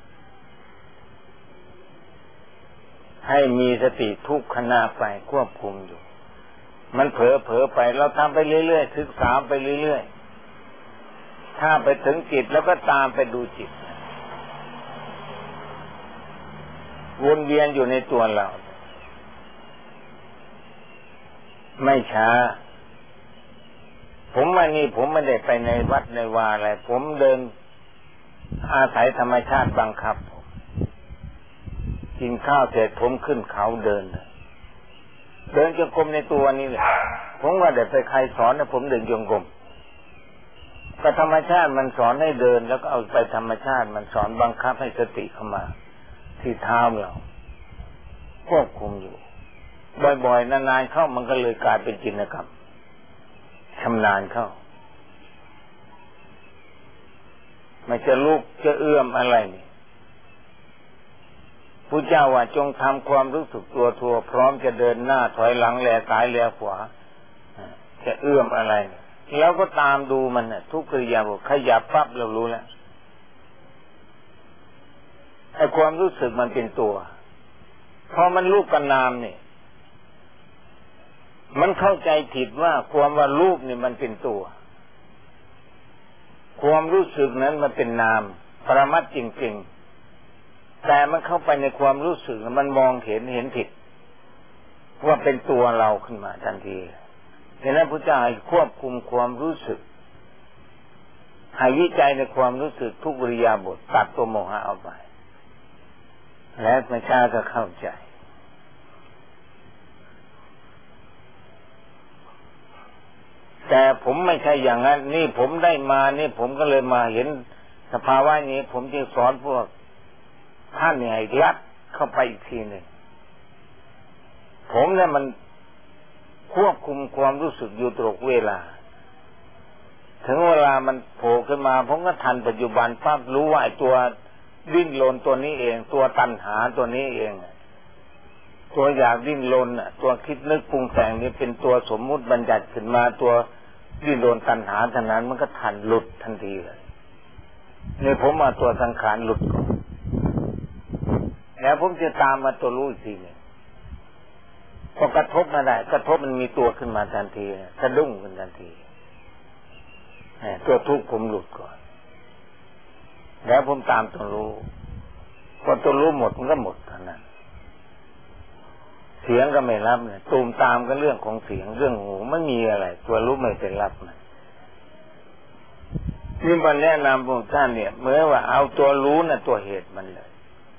ให้มีสติทุกขณะไปควบคุมอยู่มันเผลอไปเราทำไปเรื่อยๆศึกษาไปเรื่อยๆถ้าไปถึงจิตแล้วก็ตามไปดูจิตวนเวียนอยู่ในตัวเราไม่ช้าผมวันนี้ผมไม่ได้ไปในวัดในวาอะไรผมเดินอาศัยธรรมชาติบังคับผมกินข้าวเสร็จผมขึ้นเขาเดินจงกรมในตัวนี้แหละผมว่าได้ไปใครสอนนะผมเดินจงกรมก็ธรรมชาติมันสอนให้เดินแล้วก็เอาไปธรรมชาติมันสอนบังคับให้สติเข้ามาที่เท้าเราควบคุมอยู่บ่อยๆนานๆเข้ามันก็เลยกลายเป็นจินตกรรมชำนาญเข้าไม่จะลุกจะเอื้อมอะไรนี่พุทธเจ้าว่าจงทำความรู้สึกตัวทั่วพร้อมจะเดินหน้าถอยหลังแลซ้ายแลขวาจะเอื้อมอะไรแล้วก็ตามดูมันทุกกิริยาบทขยับปั๊บเรารู้แล้วไอ้ความรู้สึกมันเป็นตัวพอมันรูปกับนามนี่มันเข้าใจผิดว่าความว่ารูปนี่มันเป็นตัวความรู้สึกนั้นมันเป็นนามปรมัตถ์จริงๆแต่มันเข้าไปในความรู้สึกมันมองเห็นผิดว่าเป็นตัวเราขึ้นมาทันทีดังนั้นพระเจ้าให้ควบคุมความรู้สึกให้วิจัยในความรู้สึกทุกอิริยาบถตัดตัวโมหะออกไปและไม่ช้าก็เข้าใจแต่ผมไม่ใช่อย่างนั้นนี่ผมได้มานี่ผมก็เลยมาเห็นสภาวะนี้ผมจึงสอนพวกท่านเนี่ยยัดเข้าไปอีกทีหนึ่งผมเนี่ยมันควบคุมความรู้สึกอยู่ตลอดเวลาถึงเวลามันโผล่ขึ้นมาผมก็ทันปัจจุบันปั๊บรู้ว่าไอ้ตัวดิ้นรนตัวนี้เองตัวตัณหาตัวนี้เองตัวอยากดิ้นรนตัวคิดนึกปรุงแต่งนี่เป็นตัวสมมุติบัญญัติขึ้นมาตัวดิ้นรนตัณหาเท่านั้นมันก็ทันหลุดทันทีเลยนี่ผมมาตัวสังขารหลุดก่อนแล้วผมจะตามมาตัวรู้อีกทีนึงพอกระทบมาได้กระทบมันมีตัวขึ้นมาทันทีสะดุ้งขึ้นทันทีตัวทุกข์ผมหลุดก่อนแล้วผมตามตัวรู้พอตัวรู้หมดมันก็หมดเท่านั้นเสียงก็ไม่รับเนี่ยตูมตามก็เรื่องของเสียงเรื่องหูไม่มีอะไรตัวรู้ไม่เป็นรับนะนี่มันแนะนำพวกท่านเนี่ยเมื่อว่าเอาตัวรู้น่ะตัวเหตุมันเลย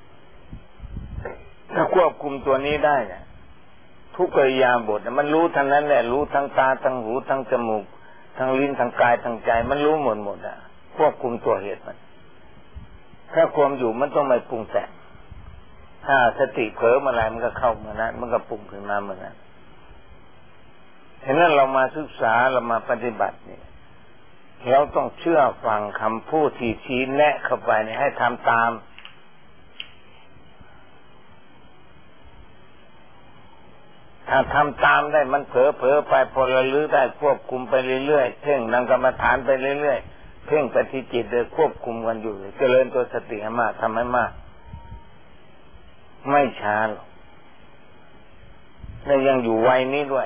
ถ้าควบคุมตัวนี้ได้เนี่ยทุกกิริยาบทมันรู้ทั้งนั้นแหละรู้ทั้งตาทั้งหูทั้งจมูกทั้งลิ้นทั้งกายทั้งใจมันรู้หมดควบคุมตัวเหตุมันถ้าความอยู่มันต้องไม่ปรุงแต่งถ้าสติเผลอเมื่อไรมันก็เข้าเมื่อนั้นมันก็ปรุงขึ้นมาเมื่อนั้นฉะนั้นเรามาศึกษาเรามาปฏิบัติเนี่ยเราต้องเชื่อฟังคำพูดที่ชี้แนะเข้าไปเนี่ยให้ทำตามถ้าทำตามได้มันเผลอไปพอระลึกได้ควบคุมไปเรื่อยๆเพ่งนั่งกรรมฐานไปเรื่อยๆเพ่งไปที่จิตเลยควบคุมกันอยู่เจริญตัวสติให้มากทำให้มากไม่ช้าหรอกและยังอยู่วัยนี้ด้วย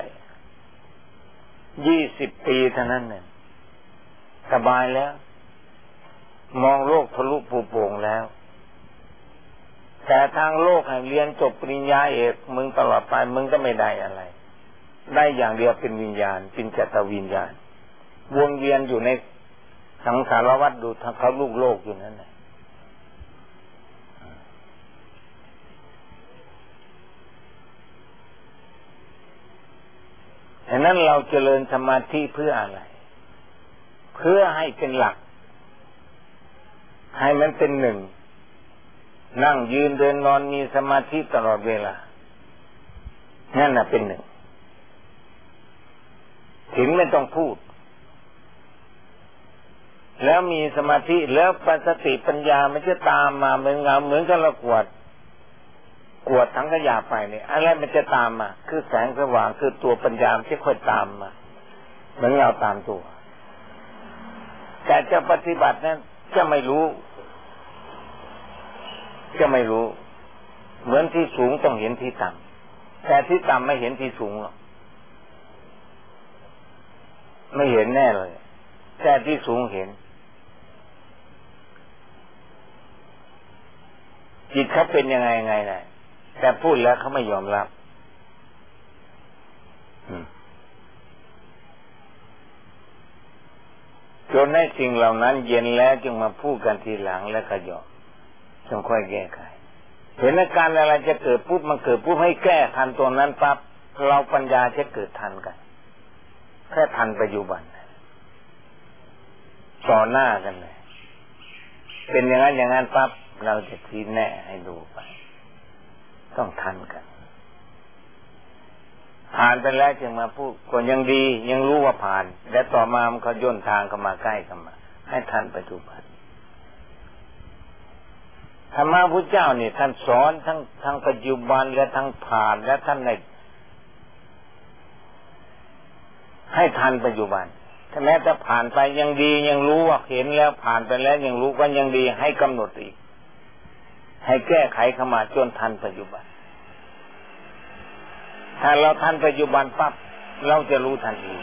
20 ปีเท่านั้นเนี่ยสบายแล้วมองโลกทะลุปูโป่งแล้วแต่ทางโลกให้เรียนจบปริญญาเอกมึงตลอดไปมึงก็ไม่ได้อะไรได้อย่างเดียวเป็นวิญญาณเป็นจัตวิญญาณวนเวียนอยู่ในสังสารวัฏดูทางเขาลูกโลกอยู่นั่นแหละฉะนั้นเราเจริญสมาธิเพื่ออะไรเพื่อให้เป็นหลักให้มันเป็นหนึ่งนั่งยืนเดินนอนมีสมาธิตลอดเวลานั่นน่ะเป็นหนึ่งถึงไม่ต้องพูดแล้วมีสมาธิแล้วสติปัญญามันจะตามมาเหมือนกับเรากวดถังขยะไปเนี่ยอะไรมันจะตามมาคือแสงสว่างคือตัวปัญญาที่ค่อยตามมาเหมือนเราตามตัวแต่จะปฏิบัตินั้นจะไม่รู้เหมือนที่สูงต้องเห็นที่ต่ำแต่ที่ต่ำไม่เห็นที่สูงหรอกไม่เห็นแน่เลยแต่ที่สูงเห็นจิตเขาเป็นยังไงนะแต่พูดแล้วเขาไม่ยอมรับจนให้สิ่งเหล่านั้นเย็นแล้วจึงมาพูดกันทีหลังแล้วก็ยอมจึงค่อยแก้ไขเห็นอาการอะไรจะเกิดปุ๊บมันเกิดปุ๊บให้แก้ทันตัวนั้นปั๊บเราปัญญาจะเกิดทันกันแค่ทันปัจจุบันต่อหน้ากันเลยเป็นอย่างนั้นปั๊บเราจะชี้แนะให้ดูไปต้องทันกันผ่านไปแล้วจึงมาพูดก็ยังดียังรู้ว่าผ่านและต่อมามันก็ย่นทางเข้ามาใกล้เข้ามาให้ทันปัจจุบันธรรมะพุทธเจ้านี่ท่านสอนทั้งปัจจุบันและทั้งผ่านและท่านให้ทันปัจจุบันถ้าแม้แต่ผ่านไปยังดียังรู้ว่าเห็นแล้วผ่านไปแล้วยังรู้ก็ยังดีให้กำหนดอีกให้แก้ไขเข้ามาจนทันปัจจุบันถ้าเราทันปัจจุบันปั๊บเราจะรู้ทันที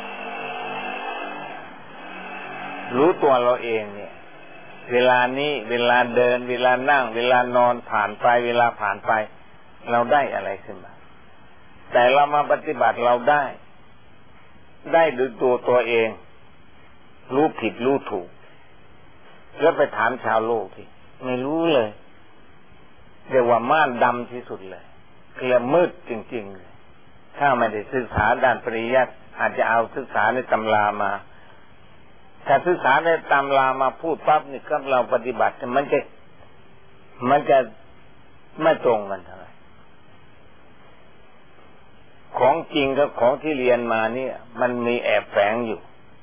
รู้ตัวเราเองเนี่ยเวลานี้เวลาเดินเวลานั่งเวลานอนผ่านไปเวลาผ่านไปเราได้อะไรขึ้นมาแต่เรามาปฏิบัติเราได้ด้วยตัวเองรู้ผิดรู้ถูกแล้วไปถามชาวโลกที่ไม่รู้เลยเรียกว่าม่านดำที่สุดเลยเกลียมืดจริงๆเลยถ้าไม่ได้ศึกษาด้านปริยัติอาจจะเอาศึกษาในตำรามาถ้าศึกษาในตำรามาพูดปั๊บนี่ครับเราปฏิบัติมันจะไม่ตรงกันเท่าไหร่ของจริงกับของที่เรียนมาเนี่ยมันมีแอบแฝงอยู่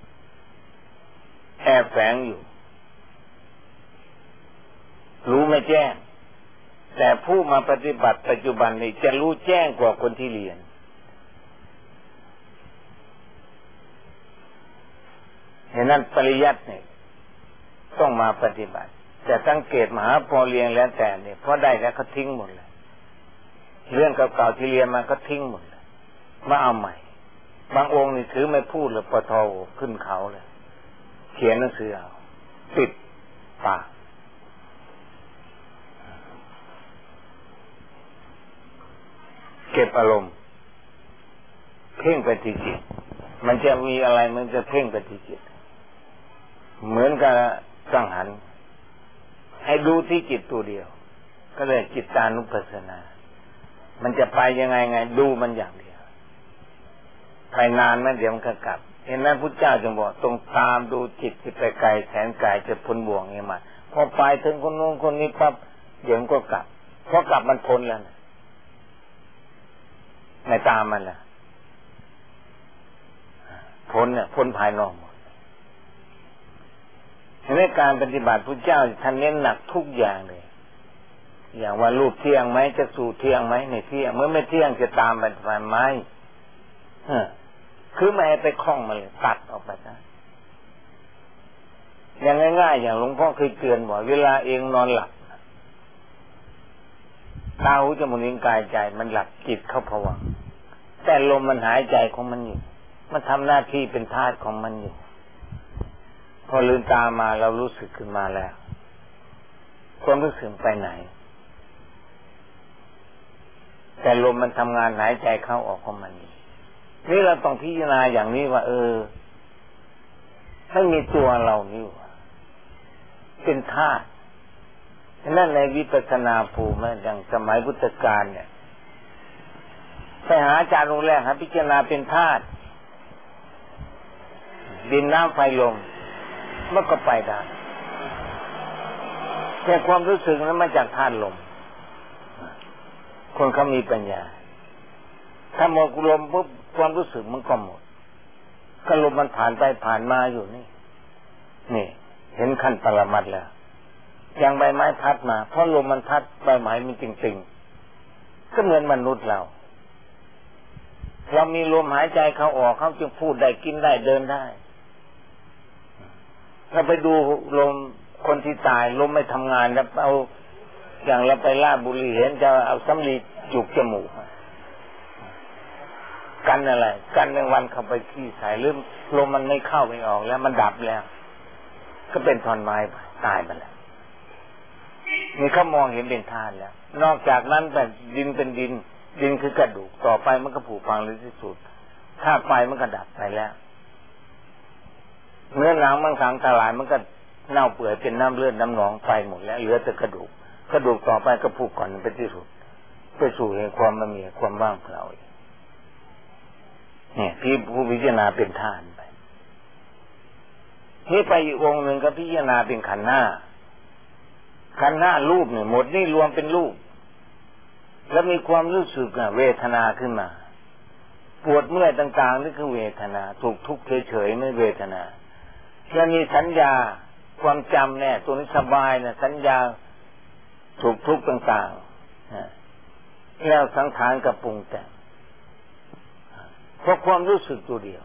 รู้ไม่แจ้งแต่ผู้มาปฏิบัติปัจจุบันนี่จะรู้แจ้งกว่าคนที่เรียนฉะนั้นปริยัติเนี่ยต้องมาปฏิบัติแต่สังเกตมหาพอเรียนแล้วแต่เนี่ยพอได้แล้วเขาทิ้งหมดเลยเรื่องเก่าๆที่เรียนมาก็ทิ้งหมดเลยมาเอาใหม่บางองค์นี่ถือไม่พูดเลยปทขึ้นเขาเลยเขียนหนังสือเอาปิดปากเก็บอารมณ์เพ่งไปที่จิตมันจะมีอะไรมันจะเพ่งไปที่จิตเหมือนกับกังหันให้ดูที่จิตตัวเดียวก็เลยจิตตานุปัสสนามันจะไปยังไงดูมันอย่างเดียวไปนานไหมเดี๋ยวมันก็กลับเห็นไหมพุทธเจ้าจึงบอกตรงตามดูจิตที่ไปไกลแสนไกลจะพ้นบ่วงนี้มาพอไปถึงคนโน้นคนนี้ปั๊บเดี๋ยวมันก็กลับพอกลับมันพ้นแล้วนะไม่ตามมันละพ้นเนี่ยพ้นภายนอกหมดในการปฏิบัติพุทธเจ้าท่านเน้นหนักทุกอย่างเลยอย่างว่ารูปเที่ยงไหมจะสู่เที่ยงไหมไม่เที่ยงเมื่อไม่เที่ยงจะตามไปทำไมคือไม่ให้ไปคล้องมันเลยตัดออกไปนะอย่างง่ายๆอย่างหลวงพ่อเคยเตือนบ่อยเวลาเองนอนหลับตาหูจมูกลิ้นกายใจมันหลับจิตเข้าภวังค์แต่ลมมันหายใจของมันอยู่มันทำหน้าที่เป็นธาตุของมันอยู่พอลืมตามาเรารู้สึกขึ้นมาแล้วความรู้สึกไปไหนแต่ลมมันทำงานหายใจเข้าออกของมันนี่เราต้องพิจารณาอย่างนี้ว่าไม่มีตัวเรานี่เป็นธาตุนั่นในวิปัสสนาภูมิอย่างสมัยพุทธกาลเนี่ยไปหาอาจารย์องค์แรกพิจารณาเป็นธาตุดินน้ำไฟลมมันก็ไปได้แต่ความรู้สึกนั้นมาจากธาตุลมคนเขามีปัญญาถ้าหมดลมปุ๊บความรู้สึกมันก็หมดก็ลมมันผ่านไปผ่านมาอยู่นี่เห็นขั้นปรมัตถ์แล้วอย่างใบไม้พัดมาเพราะลมมันพัดใบไม้มันจริงๆก็เหมือนมนุษย์เรามีลมหายใจเข้าออกเขาจึงพูดได้กินได้เดินได้เราไปดูลมคนที่ตายลมไม่ทำงานแล้วเอาอย่างเราไปลาดบุรีเห็นจะเอาสำลีจุกจมูกกันอะไรกันในวันเข้าไปขี้ใส่ลืมลมมันไม่เข้าไม่ออกแล้วมันดับแล้วก็เป็นท่อนไม้ตายไปแล้วนี่เขามองเห็นเป็นธาตุแล้วนอกจากนั้นแต่ดินเป็นดินคือกระดูกต่อไปมันก็ผุพังในที่สุดถ้าไฟมันก็ดับไปแล้วเนื้อหนังมันขังทลายมันก็เน่าเปื่อยเป็นน้ำเลือดน้ำหนองไปหมดแล้วเหลือแต่กระดูกต่อไปก็ผุก่อนเป็นที่สุดไปสู่แห่งความไม่มีความว่างเปล่าเนี่ยผู้พิจารณาเป็นธาตุไปนี่ไปอีกองค์หนึ่งก็พิจารณาเป็นขันธ์ห้ารูปเนี่ยหมดนี่รวมเป็นรูปแล้วมีความรู้สึกเวทนาขึ้นมาปวดเมื่อยต่างๆนี่คือเวทนาถูกทุกข์เฉยๆไม่เวทนาแล้วมีสัญญาความจำเนี่ยตัวนี้สบายนะสัญญาถูกทุกข์ต่างๆแล้วสังขารกับปรุงแต่งเพราะความรู้สึกตัวเดียว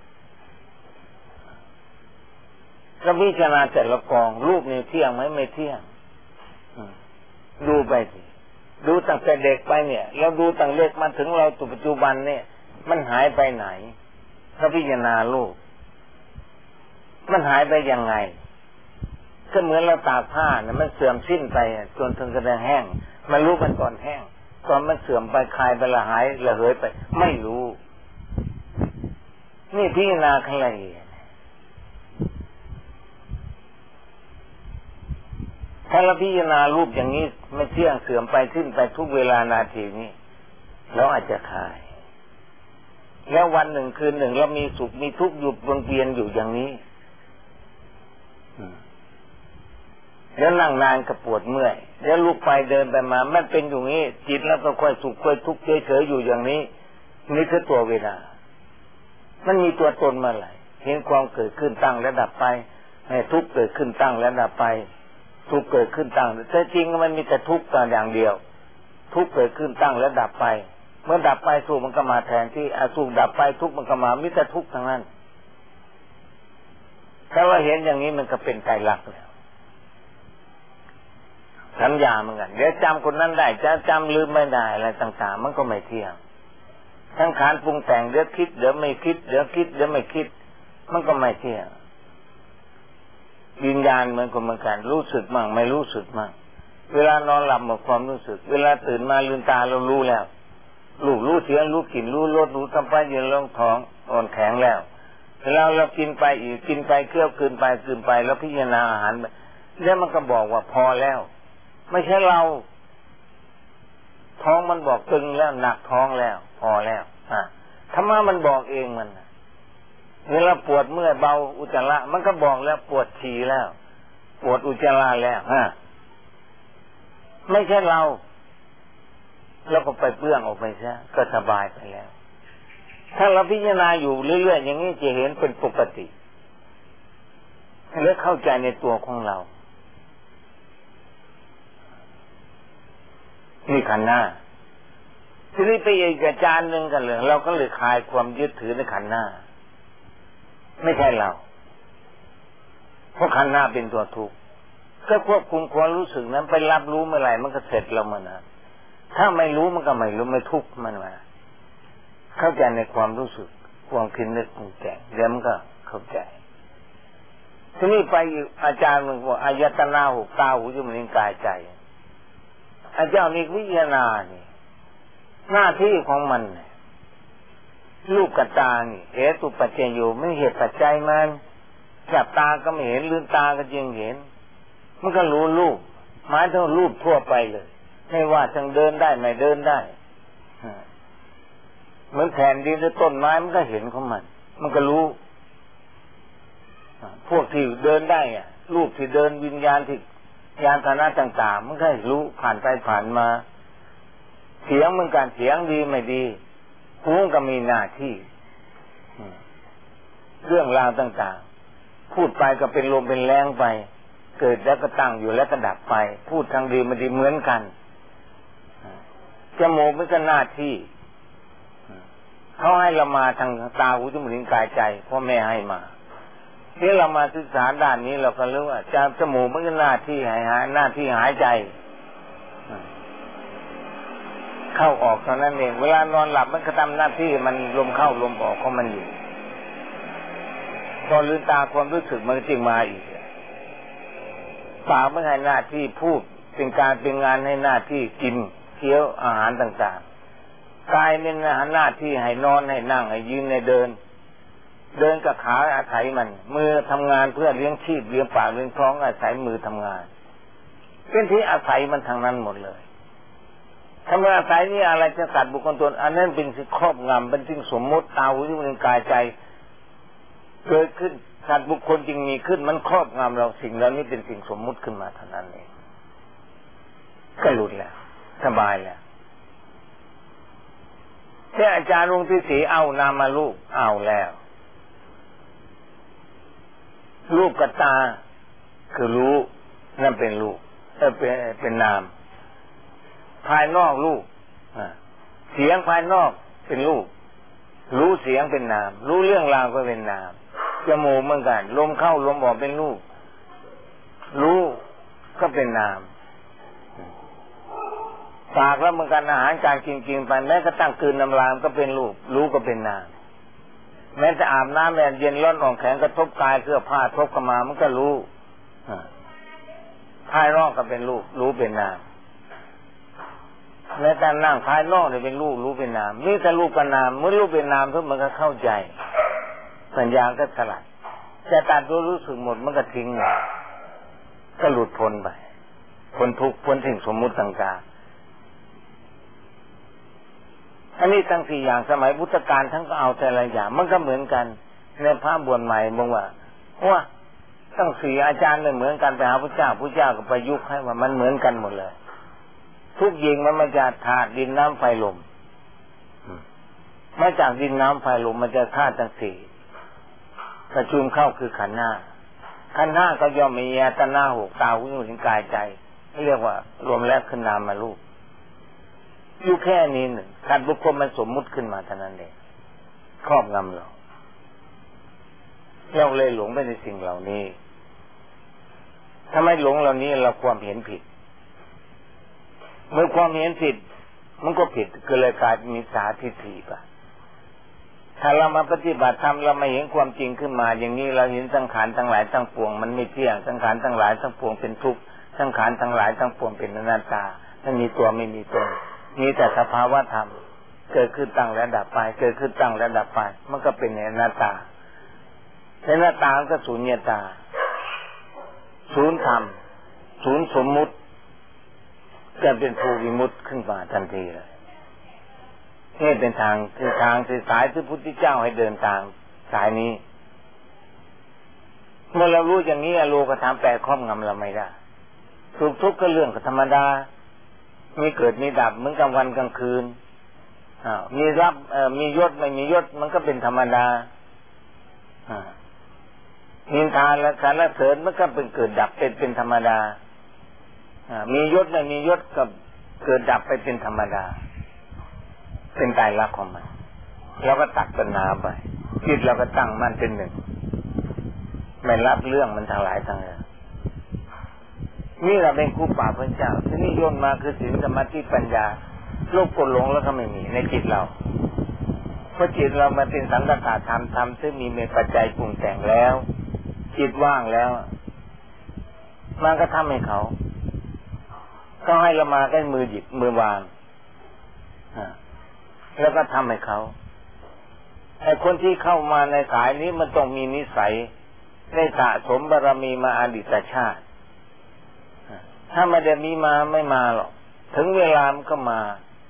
แล้วพิจารณาแต่ละกองรูปนี่เที่ยงไหมไม่เที่ยงดูไปสิดูตั้งแต่เด็กไปเนี่ยแล้วดูตั้งเล็กมาถึงเราปัจจุบันเนี่ยมันหายไปไหนถ้าพิจารณารูปมันหายไปยังไงก็เหมือนเราตากผ้าเนี่ยมันเสื่อมสิ้นไปจนถึงกระทั่งแห้งมันรู้มันก่อนแห้งตอนมันเสื่อมไปคลายไปละหายละเหยไปไม่รู้นี่พิจารณาขั้นละเอียดถ้าเราพิจารณารูปอย่างนี้ไม่เที่ยงเสื่อมไปสิ้นไปทุกเวลานาทีนี้เราอาจจะคลายแล้ววันหนึ่งคืนหนึ่งเรามีสุขมีทุกข์อยู่วนเวียนอยู่อย่างนี้แล้วนั่งนานก็ปวดเมื่อยแล้วลุกไปเดินไปมามันเป็นอยู่นี้จิตแล้วก็ค่อยสุขค่อยทุกข์เฉยๆอยู่อย่างนี้นี่คือตัวเวทนามันมีตัวตนมาไหลเห็นความเกิดขึ้นตั้งและดับไปให้ทุกข์เกิดขึ้นตั้งและดับไปทุกข์เกิดขึ้นตั้งแต่จริงมันมีแต่ทุกข์แต่อย่างเดียวทุกข์เกิดขึ้นตั้งและดับไปเมื่อดับไปสุขมันก็มาแทนที่สุขดับไปทุกข์มันก็มามีแต่ทุกข์ทั้งนั้นถ้าว่าเห็นอย่างนี้มันก็เป็นไตรลักษณ์แล้วสัญญาเหมือนกันเดี๋ยวจำคนนั้นได้จะจำลืมไม่ได้อะไรต่างๆมันก็ไม่เที่ยงสังขารปรุงแต่งเดี๋ยวคิดเดี๋ยวไม่คิดเดี๋ยวคิดเดี๋ยวไม่คิดมันก็ไม่เที่ยงวิญญาณเหมือนกันรู้สึกมั่งไม่รู้สึกมั่งเวลานอนหลับหมดความรู้สึกเวลาตื่นมาลืมตาเรารู้แล้วรู้เสียงรู้กลิ่นรู้รสรู้สัมผัสยืนลงท้องอ่อนแข็งแล้วเวลาเรากินไปอีกกินไปเคี้ยวคืนไปแล้วพิจารณาอาหารแล้วมันก็บอกว่าพอแล้วไม่ใช่เราท้องมันบอกตึงแล้วหนักท้องแล้วพอแล้วธรรมะมันบอกเองมันเวลาปวดเมื่อยเบาอุจจาระมันก็บอกแล้วปวดฉี่แล้วปวดอุจจาระแล้วไม่ใช่เราแล้วก็ไปเปลื้องออกไปซะก็สบายไปแล้วถ้าเราพิจารณาอยู่เรื่อยๆอย่างนี้จะเห็นเป็นปกติและเข้าใจในตัวของเรานี่ขันธ์ห้าทีนี้ไปอีกอาจารย์หนึ่งกันเลยเราก็เลยคลายความยึดถือในขันธ์ห้าไม่ใช่เราเพราะขันธ์ห้าเป็นตัวทุกข์ก็ควบคุมความรู้สึกนั้นไปรับรู้เมื่อไหร่มันก็เสร็จเราเมื่อนั้นถ้าไม่รู้มันก็ไม่รู้ไม่ทุกข์มันมาเข้าใจในความรู้สึกความคิดนึกปรุงแต่งเดี๋ยวมันก็เข้าใจทีนี้ไปอาจารย์มันบอกอายตนะหกตาหูจมูกลิ้นกายใจอาจารย์นี่วิญญาณนี่หน้าที่ของมันรูปกับตานี่เหตุปัจจัยอยู่ไม่เหตุปัจจัยมันจับตาก็ไม่เห็นลืมตาก็ยังเห็นมันก็รู้รูปหมายถึงรูปทั่วไปเลยไม่ว่าจะเดินได้ไม่เดินได้เหมือนแผ่นดินหรือต้นไม้มันก็เห็นของมันก็รู้พวกที่เดินได้รูปที่เดินวิญญาณที่ยานฐานะต่างๆมันก็รู้ผ่านไปผ่านมาเสียงเหมือนกันเสียงดีไม่ดีหูก็มีหน้าที่เรื่องราวต่างๆพูดไปก็เป็นลมเป็นแรงไปเกิดแล้วก็ตั้งอยู่แล้วก็ดับไปพูดทางดีไม่ดีเหมือนกันจมูกมันก็หน้าที่เขาให้เรามาทางตาหูจมูกลิ้นกายใจพ่อแม่ให้มาที่เรามาศึกษาด้านนี้เราก็รู้ว่าจมูกมันก็หน้าที่หน้าที่หายใจเข้าออกเท่านั้นเองเวลานอนหลับมันก็ทำหน้าที่มันลมเข้าลมออกของมันอยู่พอลืมตาความรู้สึกมันจึงมาอีกปากมันให้หน้าที่พูดเป็นการเป็นงานให้หน้าที่กินเคี้ยวอาหารต่างๆกายเป็นหน้าที่ให้นอนให้นั่งให้ยืนให้เดินกับขาอาศัยมันมือทำงานเพื่อเลี้ยงชีพเลี้ยงปากเลี้ยงท้องอาศัยมือทำงานเป็นที่อาศัยมันทางนั้นหมดเลยถ้าไม่อาศัยนี่อะไรจะสัตว์บุคคลตนอันนั้นเป็นสิ่งครอบงำเป็นสิ่งสมมติตาหูจมูกลิ้นกายใจเกิดขึ้นสัตว์บุคคลจึงมีขึ้นมันครอบงำเราสิ่งเหล่านี้เป็นสิ่งสมมุติขึ้นมาเท่านั้นเองก็หลุดแล้วสบายแล้วที่อาจารย์ลุงที่สีเอานามารูปเอาแล้วรูปกับตาคือรู้นั่นเป็นรูปเป็นนามภายนอกรูปเสียงภายนอกเป็นรูปรู้เสียงเป็นนามรู้เรื่องราวก็เป็นนามจมูกเหมือนกันลมเข้าลมออกเป็นรูปรู้ก็เป็นนามปากแล้วเหมือนกันอาหารการกินไปแม้กระทั่งกลืนน้ำลายก็เป็นรูปรู้ก็เป็นนามแม้แต่อาบน้ำแรงเย็นร้อนอ่อนแข็งกระทบกายเสื้อผ้าทบเข้ามามันก็รู้ภายนอกก็เป็นรูปรู้เป็นนามแม้แต่นั่งภายนอกเนี่ยเป็นรูปรู้เป็นนามนี่แต่รูปกับนามเมื่อรูปเป็นนามทุกมันก็เข้าใจสัญญาก็สลัดจะตัดรู้สึกหมดมันก็ทิ้งก็หลุดพ้นไปพ้นทุกข์พ้นสิ่งสมมุติต่างๆอันนี้ทั้งสี่อย่างสมัยพุทธกาลทั้งก็เอาแต่ละอย่างมันก็เหมือนกันในพระบวชใหม่บอกว่าทั้งสี่อาจารย์ไม่เหมือนกันไปหาพระเจ้าก็ประยุกต์ให้ว่ามันเหมือนกันหมดเลยทุกอย่างมันมาจากธาตุดินน้ำไฟลมมาจากดินน้ำไฟลมมันจะธาตุทั้งสี่ประชุมเข้าคือขันธ์ห้าก็ย่อมมีอายตนะหกตาหูจมูกลิ้นกายใจเรียกว่ารวมแล้วขึ้นนามมารูปอยู่แค่นี้หนึ่งการบุคคลมันสมมุติขึ้นมาเท่านั้นเองครอบงำเราเลยหลงไปในสิ่งเหล่านี้ถ้าไม่หลงเหล่านี้เราความเห็นผิดเมื่อความเห็นผิดมันก็ผิดก็เลยกลายเป็นมิจฉาทิฏฐิไปถ้าเรามาปฏิบัติธรรมเราไม่เห็นความจริงขึ้นมาอย่างนี้เราเห็นสังขารทั้งหลายทั้งปวงมันไม่เที่ยงสังขารทั้งหลายทั้งปวงเป็นทุกข์สังขารทั้งหลายทั้งปวงเป็นอนัตตาไม่มีตัวไม่มีตนมีแต่สภาวะธรรมเกิดขึ้นตั้งและดับไปเกิดขึ้นตั้งและดับไปมันก็เป็นอนัตตาอนัตตาก็สูญญตาศูนย์ธรรมศูนย์สมมุติจะเป็นภูวิมุตติขึ้นมาทันทีเลยนี่เป็นทางคือสายที่พุทธเจ้าให้เดินทางสายนี้เมื่อเรารู้อย่างนี้โลกธรรมแปลครอบงำเราไม่ได้สุขทุกข์ก็เรื่องธรรมดามีเกิดมีดับเหมือนกลางวันกลางคืนมีรับมียศไม่มียศมันก็เป็นธรรมดานินทาและสรรเสริญมันก็เป็นเกิดดับเป็นธรรมดามียศไม่มียศก็เกิดดับไปเป็นธรรมดาเป็นไตรลักษณ์ของมันเราก็ตัดปัญหาไปจิตเราก็ตั้งมั่นเป็นหนึ่งไม่รับเรื่องมันทั้งหลายทั้งนั้นนี่เราเป็นครูป่าพระเจ้าที่นี่ย่นมาคือศีลสมาธิปัญญาโลกกดหลงแล้วก็ไม่มีในจิตเราราะจิตเรามาเป็นสังขารธรรมซึ่งมีปัจจัยปรุงแต่งแล้วจิตว่างแล้วมันก็ทำให้เขาก็ให้ละมาได้มือหยิบมือวางแล้วก็ทำให้เขาไอ้คนที่เข้ามาในสายนี้มันต้องมีนิสัยได้สะสมบารมีมาอดีตชาติถ้าไม่ได้มีมาไม่มาหรอกถึงเวลามันก็มา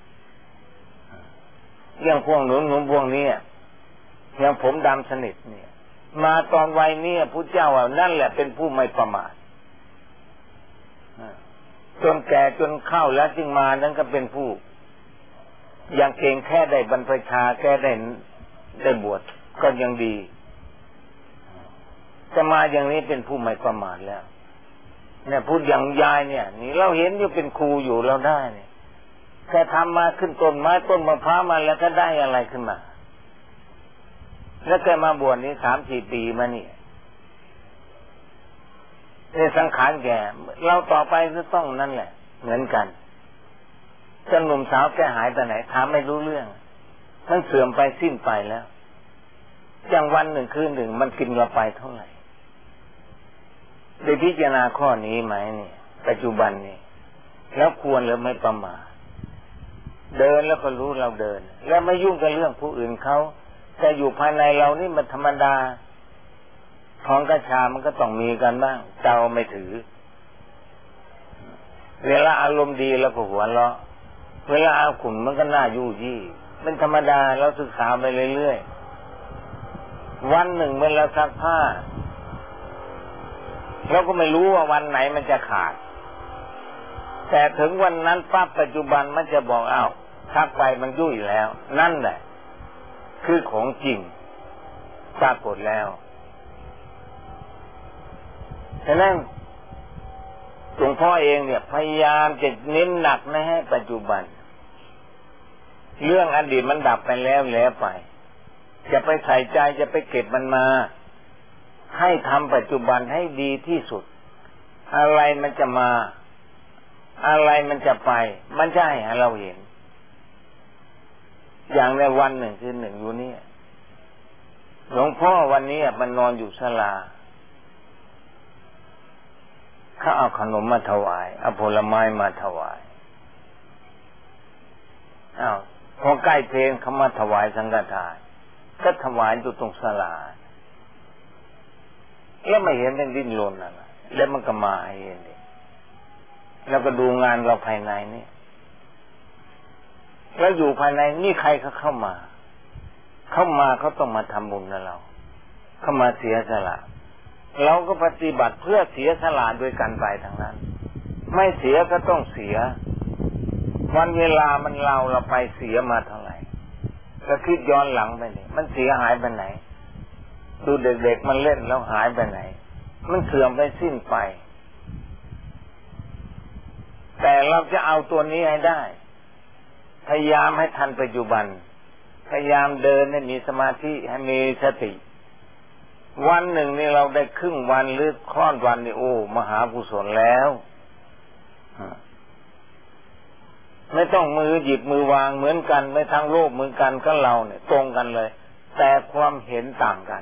อย่างพวกหนุนพวกนี้อย่างผมดำสนิทเนี่ยมาตอนวัยนี้พุทธเจ้าว่านั่นแหละเป็นผู้ไม่ประมาทจนแก่จนเข้าแล้วจึงมานั้นก็เป็นผู้ยังเก่งแค่ได้บรรพชาแค่ได้บวชก็ยังดีจะมาอย่างนี้เป็นผู้ไม่ประมาทแล้วเนี่ยพูดอย่างยายเนี่ยนี่เราเห็นอยู่เป็นครูอยู่เราได้เนี่ยแค่ทำมาขึ้นต้นไม้ต้นมะพร้าวมาแล้วก็ได้อะไรขึ้นมาแล้วแกมาบวชนี้3-4 ปีมานี่ในสังขารแกเราต่อไปก็ต้องนั่นแหละเหมือนกันจนหนุ่มสาวแกหายไปไหนถามไม่รู้เรื่องท่านเสื่อมไปสิ้นไปแล้วอย่างวันหนึ่งคืนหนึ่งมันกินเราไปเท่าไหร่ได้พิจารณาข้อนี้ไหมนี่ปัจจุบันนี่แล้วควรหรือไม่ประมาทเดินแล้วก็รู้เราเดินแล้วไม่ยุ่งกับเรื่องผู้อื่นเขาแต่อยู่ภายในเรานี่มันธรรมดาของกระชามันก็ต้องมีกันบ้างเจ้าไม่ถือเวลาอารมณ์ดีแล้วก็หัวเราะเวลาอารมณ์ขุ่นมันก็น่ายู่ยี่เป็นธรรมดาเราศึกษาไปเรื่อยๆวันหนึ่งเมื่อเราซักผ้าเราก็ไม่รู้ว่าวันไหนมันจะขาดแต่ถึงวันนั้นปั๊บปัจจุบันมันจะบอกอ้าวซักไปมันยุ่ยแล้วนั่นแหละคือของจริงปรากฏแล้วฉะนั้นหลวงพ่อเองเนี่ยพยายามจะเน้นหนักนะให้ปัจจุบันเรื่องอดีตมันดับไปแล้วไปจะไปใส่ใจจะไปเก็บมันมาให้ทำปัจจุบันให้ดีที่สุดอะไรมันจะมาอะไรมันจะไปมันจะให้เราเห็นอย่างในวันหนึ่งคือหนึ่งอยู่นี่หลวงพ่อวันนี้มันนอนอยู่ศาลาเขาเอาขนมมาถวายเอาผลไม้มาถวายพอใกล้เพลงเขามาถวายสังฆทานก็ถวายอยู่ตรงศาลาแล้วไม่เห็นเป็นดิ้นรนอะไรแล้วมันก็มาเองแล้วก็ดูงานเราภายในนี่แล้วอยู่ภายในนี่ใครเขาเข้ามาเขาต้องมาทำบุญกับเราเข้ามาเสียสละเราก็ปฏิบัติเพื่อเสียสละด้วยกันไปทั้งนั้นไม่เสียก็ต้องเสียวันเวลามันเราไปเสียมาเท่าไหร่ก็คิดย้อนหลังไปนี่มันเสียหายไปไหนดูเด็กๆมันเล่นแล้วหายไปไหนมันเสื่อมไปสิ้นไปแต่เราจะเอาตัวนี้ให้ได้พยายามให้ทันปัจจุบันพยายามเดินให้มีสมาธิให้มีสติวันหนึ่งนี่เราได้ครึ่งวันหรือค่อนวันนี่โอ้มหากุศลแล้วไม่ต้องมือหยิบมือวางเหมือนกันไม่ทั้งโลกเหมือนกันก็เราเนี่ยตรงกันเลยแต่ความเห็นต่างกัน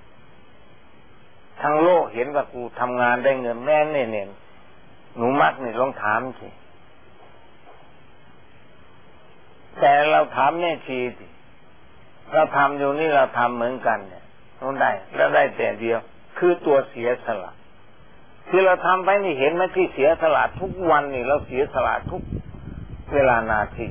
ทั้งโลกเห็นว่ากูทำงานได้เงินแม่เนี่ยหนูมักนี่ลองถามสิแต่เราถามแม่ชีสิเราทำอยู่นี่เราทำเหมือนกันเนี่ยต้องได้แล้วได้แต่เดียวคือตัวเสียสละที่เราทำไปนี่เห็นไหมที่เสียสละทุกวันนี่เราเสียสละทุกเวลานาที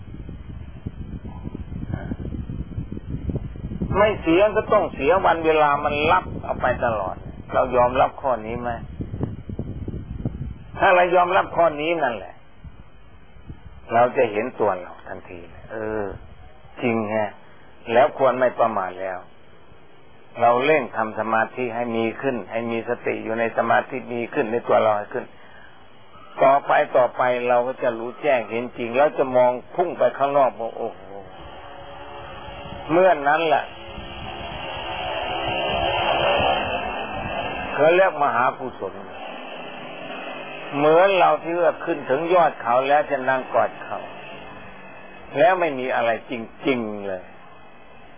ไม่เสียก็ต้องเสียวันเวลามันรับเอาไปตลอดเรายอมรับข้อนี้ไหมถ้าเรายอมรับข้อนี้นั่นแหละเราจะเห็นตัวเราทันทีจริงแฮะแล้วควรไม่ประมาทแล้วเราเร่งทำสมาธิให้มีขึ้นให้มีสติอยู่ในสมาธิมีขึ้นในตัวเราให้ขึ้นต่อไปเราก็จะรู้แจ้งเห็นจริงแล้วจะมองพุ่งไปข้างนอกโอ้โหเมื่อนั้นแหละเขาเรียกมหากุศลเหมือนเราที่ว่าขึ้นถึงยอดเขาแล้วจะนั่งกอดเขาแล้วไม่มีอะไรจริงๆเลย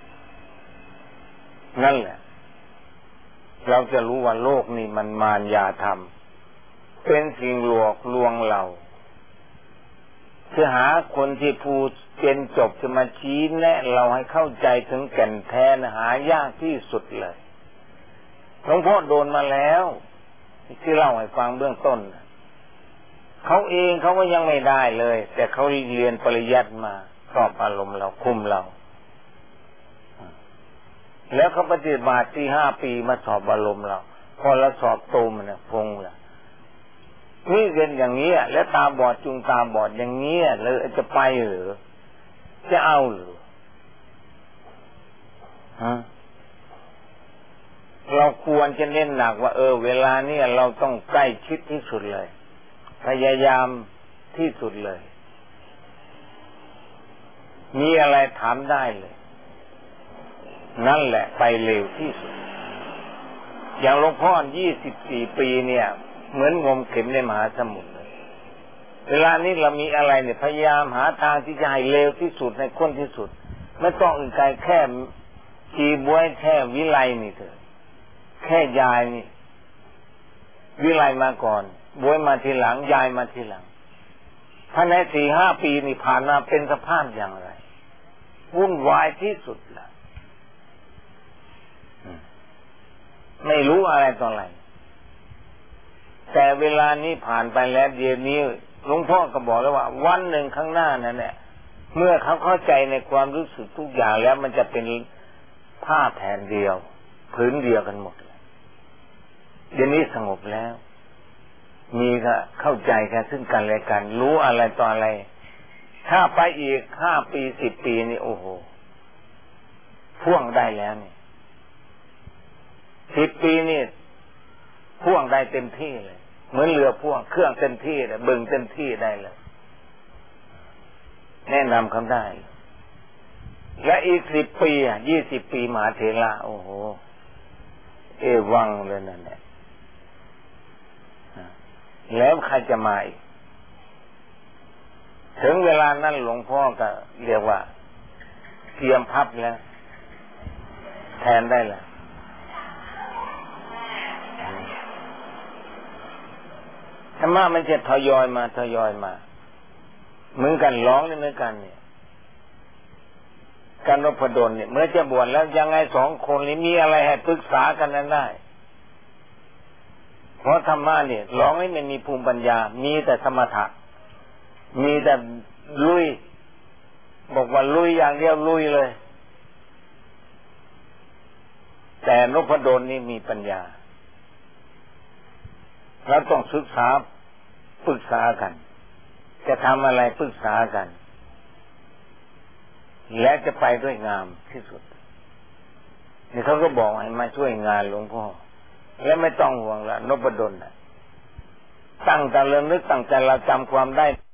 นั่นแหละเราจะรู้ว่าโลกนี้มันมารยาธรรมเป็นสิ่งหลอกลวงเราจะหาคนที่พูดเป็นจบจะมาชี้แนะเราให้เข้าใจถึงแก่นแท้หายากที่สุดเลยหลวงพ่อโดนมาแล้วที่เล่าให้ฟังเบื้องต้นเขาเองเขาก็ยังไม่ได้เลยแต่เขาเรียนปริยัติมาครอบอารมณ์เราคุมเราแล้วเขาปฏิบัติที่5 ปีมาสอบอารมณ์เราพอเราสอบโตมันเนี่ยพงละนี่เป็นอย่างนี้แล้วตาบอดจุงตาบอดอย่างนี้เลยจะไปหรือจะเอาหรือเราควรจะเน้นหนักว่าเวลานี้เราต้องใกล้ชิดที่สุดเลยพยายามที่สุดเลยมีอะไรถามได้เลยนั่นแหละไปเร็วที่สุดอย่างหลวงพ่อ24 ปีเนี่ยเหมือนงมเข็มในมหาสมุทรเลยเวลานี้เรามีอะไรเนี่ยพยายามหาทางที่จะให้เร็วที่สุดให้ข้นที่สุดไม่ต้องอื่นไกลแค่จีบวยแค่วิไลนี่เถอะแค่ยายนี่วิไลมาก่อนบวยมาทีหลังยายมาทีหลังภายใน4-5 ปีนี่ผ่านมาเป็นสภาพอย่างไรวุ่นวายที่สุดละไม่รู้อะไรต่ออะไรแต่เวลานี้ผ่านไปแล้วเดี๋ยวนี้หลวงพ่อก็บอกแล้วว่าวันหนึ่งข้างหน้านั้นเนี่ยเมื่อเขาเข้าใจในความรู้สึกทุกอย่างแล้วมันจะเป็นผ้าแผ่นเดียวผืนเดียวกันหมดเลยเดี๋ยวนี้สงบแล้วมีก็เข้าใจกันซึ่งกันและกันรู้อะไรต่ออะไรถ้าไปอีก5 ปี10 ปีนี่โอ้โหพ่วงได้แล้วนี่10 ปีนี่พ่วงได้เต็มที่เลยเหมือนเรือพ่วงเครื่องเต็มที่เลยบึงเต็มที่ได้เลยแนะนำเขาได้และอีก10 ปี20 ปีมหาเถระโอ้โหวังเลยนั่นแหละแล้วใครจะมาอีกถึงเวลานั้นหลวงพ่อก็เรียกว่าเตรียมพับแล้วแทนได้แล้วธรรมะมันจะทยอยมาเหมือนกันร้องนี่เหมือนกันเนี่ยการนพดลเนี่ยเมื่อจะบวชแล้วยังไง2 คนนี้มีอะไรให้ปรึกษากันนั้นได้เพราะธรรมะเนี่ยร้องให้มันมีภูมิปัญญามีแต่สมถะมีแต่ลุยบอกว่าลุยอย่างเดียวลุยเลยแต่นพดลนี่มีปัญญาเราต้องศึกษาปรึกษากันจะทำอะไรปรึกษากันและจะไปด้วยงามที่สุดนี่เขาก็บอกให้มาช่วยงานหลวงพ่อและไม่ต้องห่วงละนพดลตั้งแต่เริ่มนึกตั้งแต่เราจำความได้